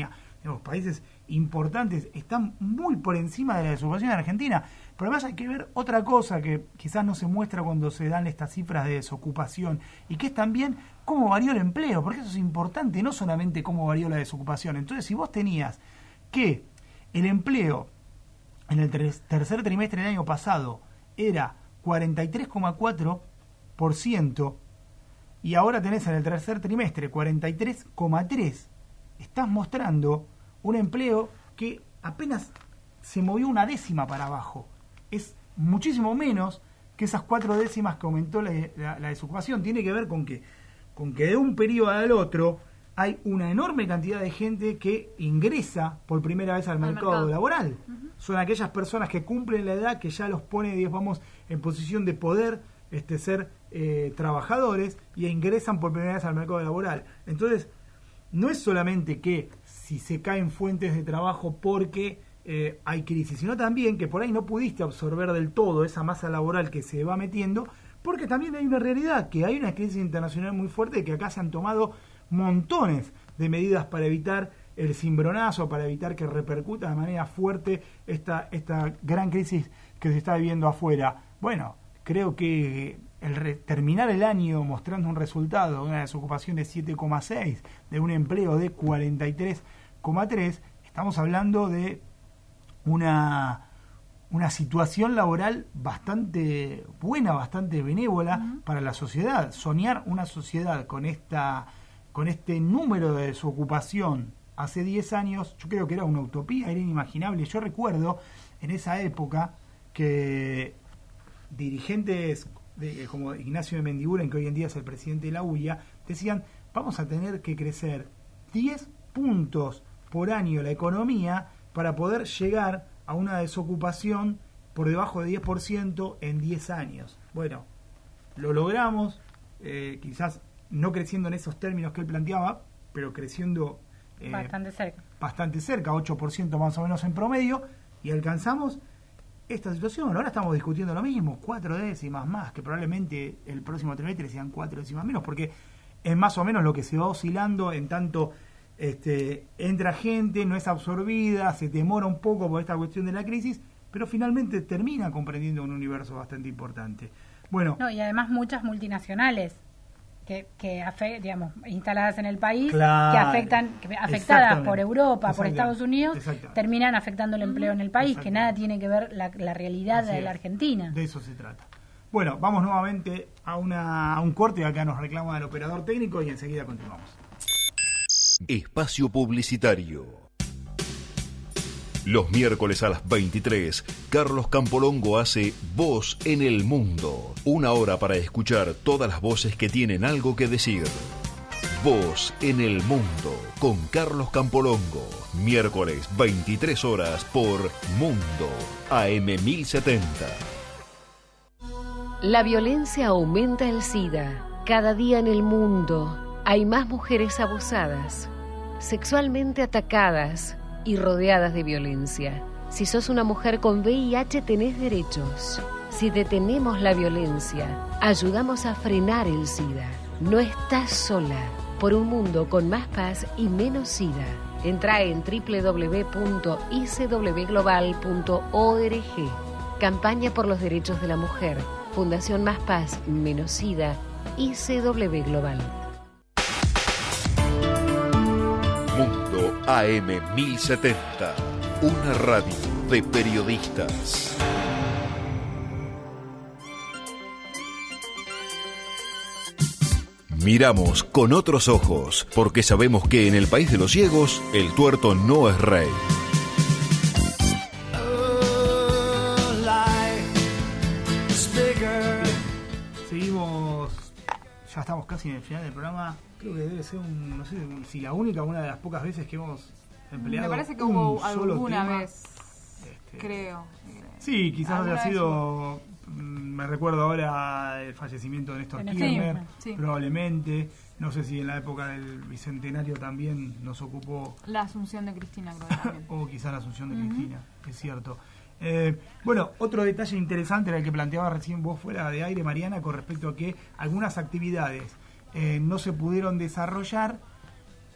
Los países importantes están muy por encima de la desocupación en Argentina. Pero además hay que ver otra cosa que quizás no se muestra cuando se dan estas cifras de desocupación, y que es también cómo varió el empleo, porque eso es importante, no solamente cómo varió la desocupación. Entonces, si vos tenías que el empleo en el tercer trimestre del año pasado era cuarenta y tres coma cuatro por ciento y ahora tenés en el tercer trimestre cuarenta y tres coma tres por ciento, estás mostrando un empleo que apenas se movió una décima para abajo. Es muchísimo menos que esas cuatro décimas que aumentó la, la, la desocupación. Tiene que ver con que, con que de un periodo al otro hay una enorme cantidad de gente que ingresa por primera vez al, al mercado, mercado laboral. Uh-huh. Son aquellas personas que cumplen la edad que ya los pone, digamos, en posición de poder este, ser eh, trabajadores, y ingresan por primera vez al mercado laboral. Entonces, no es solamente que si se caen fuentes de trabajo porque eh, hay crisis, sino también que por ahí no pudiste absorber del todo esa masa laboral que se va metiendo, porque también hay una realidad, que hay una crisis internacional muy fuerte, que acá se han tomado montones de medidas para evitar el cimbronazo, para evitar que repercuta de manera fuerte esta, esta gran crisis que se está viviendo afuera. Bueno, creo que el re, terminar el año mostrando un resultado de una desocupación de siete coma seis, de un empleo de cuarenta y tres coma tres, estamos hablando de una, una situación laboral bastante buena, bastante benévola uh-huh. para la sociedad. Soñar una sociedad con esta con este número de desocupación hace diez años, yo creo que era una utopía, era inimaginable. Yo recuerdo en esa época que dirigentes de, como Ignacio de Mendiguren, que hoy en día es el presidente de la U I A, decían, vamos a tener que crecer diez puntos por año la economía para poder llegar a una desocupación por debajo de diez por ciento en diez años. Bueno, lo logramos, eh, quizás no creciendo en esos términos que él planteaba, pero creciendo eh, bastante cerca, bastante cerca, ocho por ciento más o menos en promedio, y alcanzamos esta situación. Ahora estamos discutiendo lo mismo, cuatro décimas más, que probablemente el próximo trimestre sean cuatro décimas menos, porque es más o menos lo que se va oscilando, en tanto este, entra gente, no es absorbida, se demora un poco por esta cuestión de la crisis, pero finalmente termina comprendiendo un universo bastante importante. Bueno, no, y además muchas multinacionales que, que afe, digamos, instaladas en el país, claro, que afectan, que afectadas por Europa, por Estados Unidos, terminan afectando el empleo en el país, que nada tiene que ver la, la realidad Así de la Argentina. De eso se trata. Bueno, vamos nuevamente a, una, a un corte, acá nos reclama el operador técnico y enseguida continuamos. Espacio publicitario. Los miércoles a las veintitrés, Carlos Campolongo hace Voz en el Mundo. Una hora para escuchar todas las voces que tienen algo que decir. Voz en el Mundo, con Carlos Campolongo. Miércoles, veintitrés horas, por Mundo, A M mil setenta. La violencia aumenta el SIDA. Cada día en el mundo hay más mujeres abusadas, sexualmente atacadas y rodeadas de violencia. Si sos una mujer con V I H tenés derechos. Si detenemos la violencia, ayudamos a frenar el SIDA. No estás sola. Por un mundo con más paz y menos SIDA. Entra en doble u doble u doble u punto i c w global punto org. Campaña por los derechos de la mujer. Fundación Más Paz Menos SIDA. I C W Global. Mundo A M mil setenta, una radio de periodistas. Miramos con otros ojos, porque sabemos que en el país de los ciegos, el tuerto no es rey. Seguimos, ya estamos casi en el final del programa. Creo que debe ser, un, no sé si la única o una de las pocas veces que hemos empleado. Me parece que hubo alguna tema. vez, este, creo. Sí, quizás haya sido, me recuerdo ahora el fallecimiento de Néstor Kirchner, sí, sí. probablemente. No sé si en la época del Bicentenario también nos ocupó. La asunción de Cristina, creo que también. O quizás la asunción de uh-huh. Cristina, es cierto. Eh, bueno, otro detalle interesante era el que planteaba recién vos fuera de aire, Mariana, con respecto a que algunas actividades Eh, no se pudieron desarrollar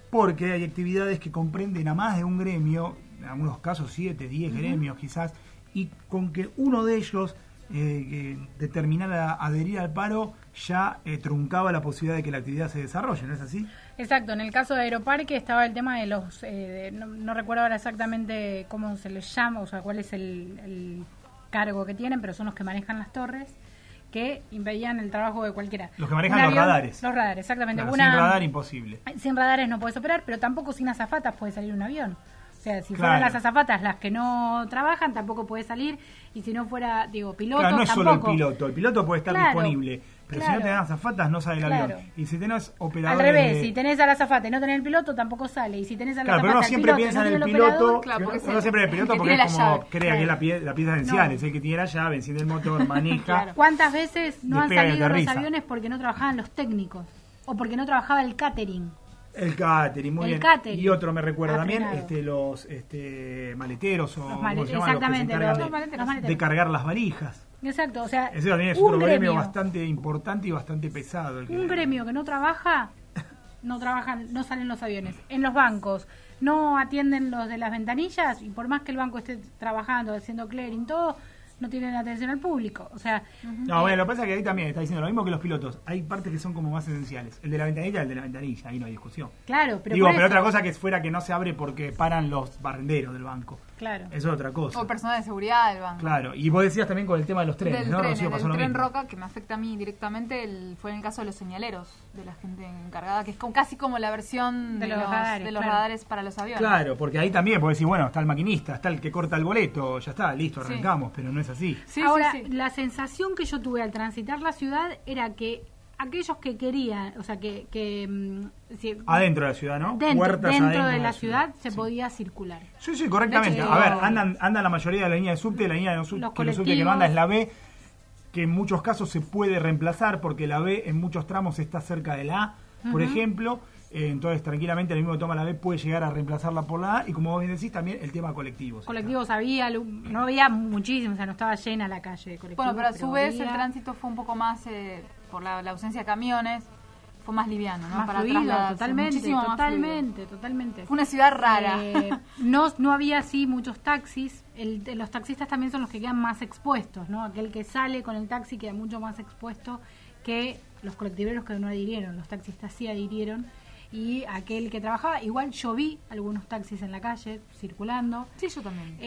porque hay actividades que comprenden a más de un gremio, en algunos casos siete, diez uh-huh. gremios quizás, y con que uno de ellos eh, eh, determinara adherir al paro, ya eh, truncaba la posibilidad de que la actividad se desarrolle, ¿no es así? Exacto, en el caso de Aeroparque estaba el tema de los, eh, de, no, no recuerdo ahora exactamente cómo se les llama, o sea, cuál es el, el cargo que tienen, pero son los que manejan las torres, que impedían el trabajo de cualquiera. Los que manejan Un los avión, radares. Los radares, exactamente. Claro, Una, sin radar imposible. Sin radares no puedes operar, pero tampoco sin azafatas puede salir un avión. O sea, si claro. fueran las azafatas las que no trabajan, tampoco puede salir. Y si no fuera, digo, piloto, claro, no es tampoco. solo el piloto. El piloto puede estar claro, disponible. Pero claro. si no tenés azafatas, no sale el claro. avión. Y si tenés operadores... Al revés, de... si tenés a la azafata y no tenés el piloto, tampoco sale. Y si tenés a la claro, azafata, pero uno siempre el piloto, piensa no en el el piloto, operador, claro, porque uno siempre en el piloto porque es como llave. crea claro. que la, pie, la pieza esencial, no. es el que tiene la llave, enciende el motor, maneja... claro. ¿Cuántas veces no han despega y salido los aterriza? aviones porque no trabajaban los técnicos? O porque no trabajaba el catering. El catering, muy el bien. Catering. Y otro me recuerda también Frenado. este, los este, maleteros o Los male- ¿cómo se llaman? exactamente, los que se los- encargan los de, maleteros. de cargar las valijas. Exacto, o sea, Ese también es un otro gremio, gremio bastante importante y bastante pesado. El que un gremio que no trabaja, no trabajan, no salen los aviones. En los bancos no atienden los de las ventanillas y por más que el banco esté trabajando, haciendo clearing, todo, no tienen atención al público. O sea, no, bueno, lo que pasa es que ahí también está diciendo lo mismo que los pilotos. Hay partes que son como más esenciales. El de la ventanilla, el de la ventanilla, ahí no hay discusión. Claro, pero Digo, por pero eso- otra cosa que fuera que no se abre porque paran los barrenderos del banco. Claro. Eso es otra cosa. O personal de seguridad del banco. Claro, y vos decías también con el tema de los trenes, del ¿no, tren, Rocío? el Pasó del lo tren mismo. Roca, que me afecta a mí directamente, el, fue en el caso de los señaleros, de la gente encargada, que es como, casi como la versión de, De los los, radares, de los claro. radares para los aviones. Claro, porque ahí también podés decir, bueno, está el maquinista, está el que corta el boleto, ya está, listo, Sí. arrancamos, pero no es así. Sí, Ahora, sí, sí. la sensación que yo tuve al transitar la ciudad era que aquellos que querían, o sea, que... que mm, si- Adentro de la ciudad, ¿no? dentro, Puertas dentro adentro de la ciudad, se Sí. podía circular. Sí, sí, correctamente. De hecho, a ver, digo, andan, andan la mayoría de la línea de subte, la línea de sub, Los que, los subte que no colectivos. anda es la B, que en muchos casos se puede reemplazar porque la B en muchos tramos está cerca de la A, por Ujú. ejemplo. Eh, entonces, tranquilamente, el mismo que toma la B puede llegar a reemplazarla por la A. Y como vos bien decís, también el tema colectivos. Colectivos había, lu- no había muchísimos, o sea, no estaba llena la calle de colectivos. Bueno, pero a su vez había el tránsito fue un poco más, eh, por la, la ausencia de camiones, fue más liviano, ¿no? más para fluido, trasladarse, totalmente, muchísimo más totalmente, totalmente. Fue una ciudad rara. Eh, no, no había así muchos taxis. El, de- los taxistas también son los que quedan más expuestos, ¿no? Aquel que sale con el taxi queda mucho más expuesto que los colectiveros que no adhirieron. Los taxistas sí adhirieron. Y aquel que trabajaba, igual yo vi algunos taxis en la calle circulando. Sí, yo también.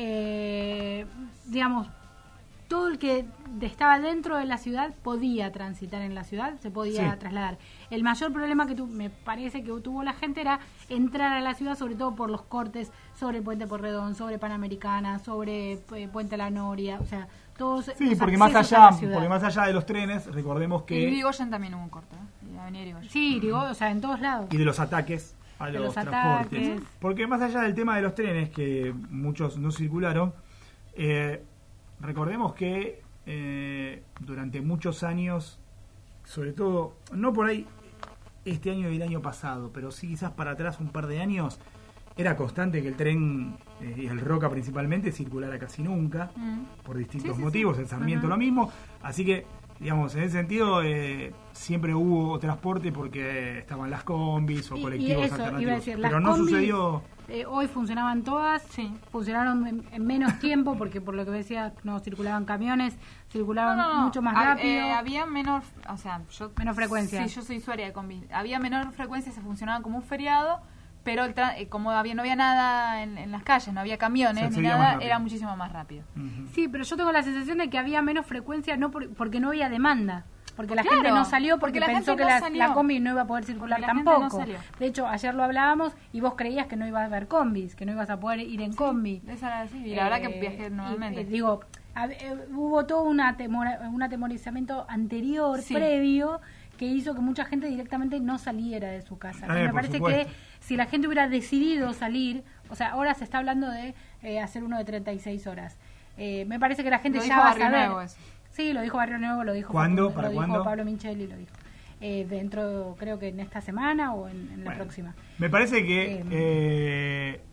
Eh, digamos, todo el que de- estaba dentro de la ciudad podía transitar en la ciudad, se podía Sí. trasladar. El mayor problema que tu, me parece que tuvo la gente era entrar a la ciudad, sobre todo por los cortes sobre el Puente Porredón, sobre Panamericana, sobre eh, Puente La Noria, o sea, todos Sí, los porque más, accesos allá, a la ciudad. porque más allá de los trenes, recordemos En que... Irigoyen también hubo un corte, ¿eh? Y Avenida Irigoyen. Sí, digo, o sea, en todos lados. Y de los ataques a De los, los transportes. ataques. Porque más allá del tema de los trenes, que muchos no circularon, eh, recordemos que eh, durante muchos años, sobre todo, no por ahí este año y el año pasado, pero sí quizás para atrás un par de años, era constante que el tren, eh, y el Roca principalmente, circulara casi nunca, Mm. por distintos Sí, sí, motivos, sí. el Sarmiento Ajá. lo mismo, así que, digamos, en ese sentido, eh, siempre hubo transporte porque estaban las combis o Y- y colectivos eso, alternativos, iba a decir, las pero no combis, sucedió... eh, hoy funcionaban todas, Sí. funcionaron en, en menos tiempo, porque por lo que decía, no circulaban camiones, circulaban No, no, no. mucho más Hab- rápido. eh, había menor, o sea, yo... Menos frecuencia. Sí, yo soy usuaria de combi. Había menor frecuencia, se funcionaba como un feriado, pero el tra- eh, como había no había nada en, en las calles, no había Se camiones ni accedía más nada, rápido. era muchísimo más rápido. Ujú. Sí, pero yo tengo la sensación de que había menos frecuencia no por- porque no había demanda. Porque la Claro, gente no salió porque, porque la pensó gente que no la, salió. la combi no iba a poder circular Porque la gente tampoco. no salió. De hecho, ayer lo hablábamos y vos creías que no iba a haber combis, que no ibas a poder ir en combi. Esa era así, y la verdad que Eh, viajé y, normalmente. eh, digo, hab- eh, hubo todo una temora- un atemorizamiento anterior, Sí. previo, que hizo que mucha gente directamente no saliera de su casa. Eh, Y me por parece supuesto. que si la gente hubiera decidido salir, o sea, ahora se está hablando de eh, hacer uno de treinta y seis horas. Eh, me parece que la gente Lo ya dijo va a Barrio saber. Nuevo eso. Sí, lo dijo Barrio Nuevo, lo dijo, ¿Cuándo? Facundo, ¿Para lo dijo cuándo? Pablo Micheli, lo dijo. Eh, dentro, creo que en esta semana o en, en la Bueno, próxima. Me parece que... Eh, eh,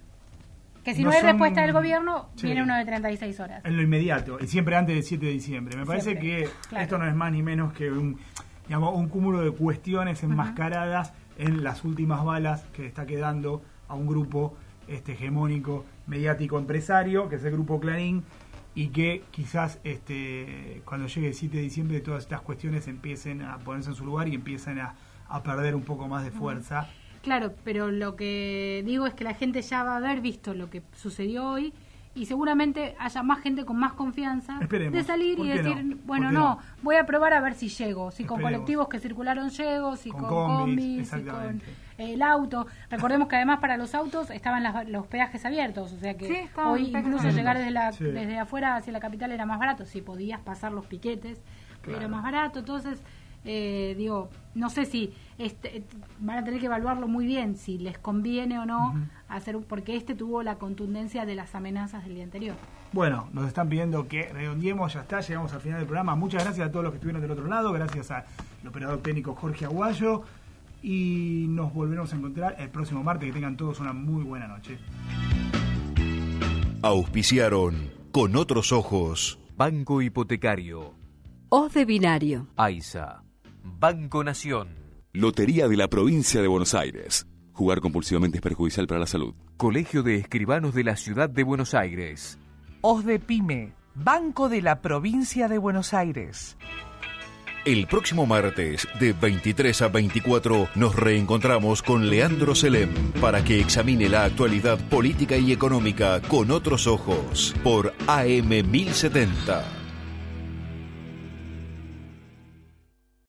Que si no no, hay son- respuesta del gobierno, Sí. viene uno de treinta y seis horas. en lo inmediato, y siempre antes del siete de diciembre. Me parece Siempre, que claro. esto no es más ni menos que un, digamos, un cúmulo de cuestiones enmascaradas en las últimas balas que está quedando a un grupo este, hegemónico, mediático, empresario, que es el Grupo Clarín, y que quizás este, cuando llegue el siete de diciembre todas estas cuestiones empiecen a ponerse en su lugar y empiecen a, a perder un poco más de fuerza. Claro, pero lo que digo es que la gente ya va a haber visto lo que sucedió hoy y seguramente haya más gente con más confianza Esperemos. de salir y decir, no? bueno, no, no, voy a probar a ver si llego, si Esperemos. Con colectivos que circularon llego, si con, con combis, si con el auto. Recordemos que además para los autos estaban las, los peajes abiertos, o sea que sí, hoy incluso llegar desde la sí. desde afuera hacia la capital era más barato, si podías pasar los piquetes, claro. Era más barato, entonces... Eh, digo, no sé si este, van a tener que evaluarlo muy bien si les conviene o no uh-huh. hacer, porque este tuvo la contundencia de las amenazas del día anterior. Bueno, nos están pidiendo que redondeemos, ya está, llegamos al final del programa. Muchas gracias a todos los que estuvieron del otro lado, gracias al operador técnico Jorge Aguayo, y nos volveremos a encontrar el próximo martes. Que tengan todos una muy buena noche. Auspiciaron Con Otros Ojos, Banco Hipotecario, O de Binario, AISA, Banco Nación, Lotería de la Provincia de Buenos Aires. Jugar compulsivamente es perjudicial para la salud. Colegio de Escribanos de la Ciudad de Buenos Aires. O de Pyme, Banco de la Provincia de Buenos Aires. El próximo martes, de veintitrés a veinticuatro, nos reencontramos con Leandro Selem para que examine la actualidad política y económica con otros ojos por A M mil setenta.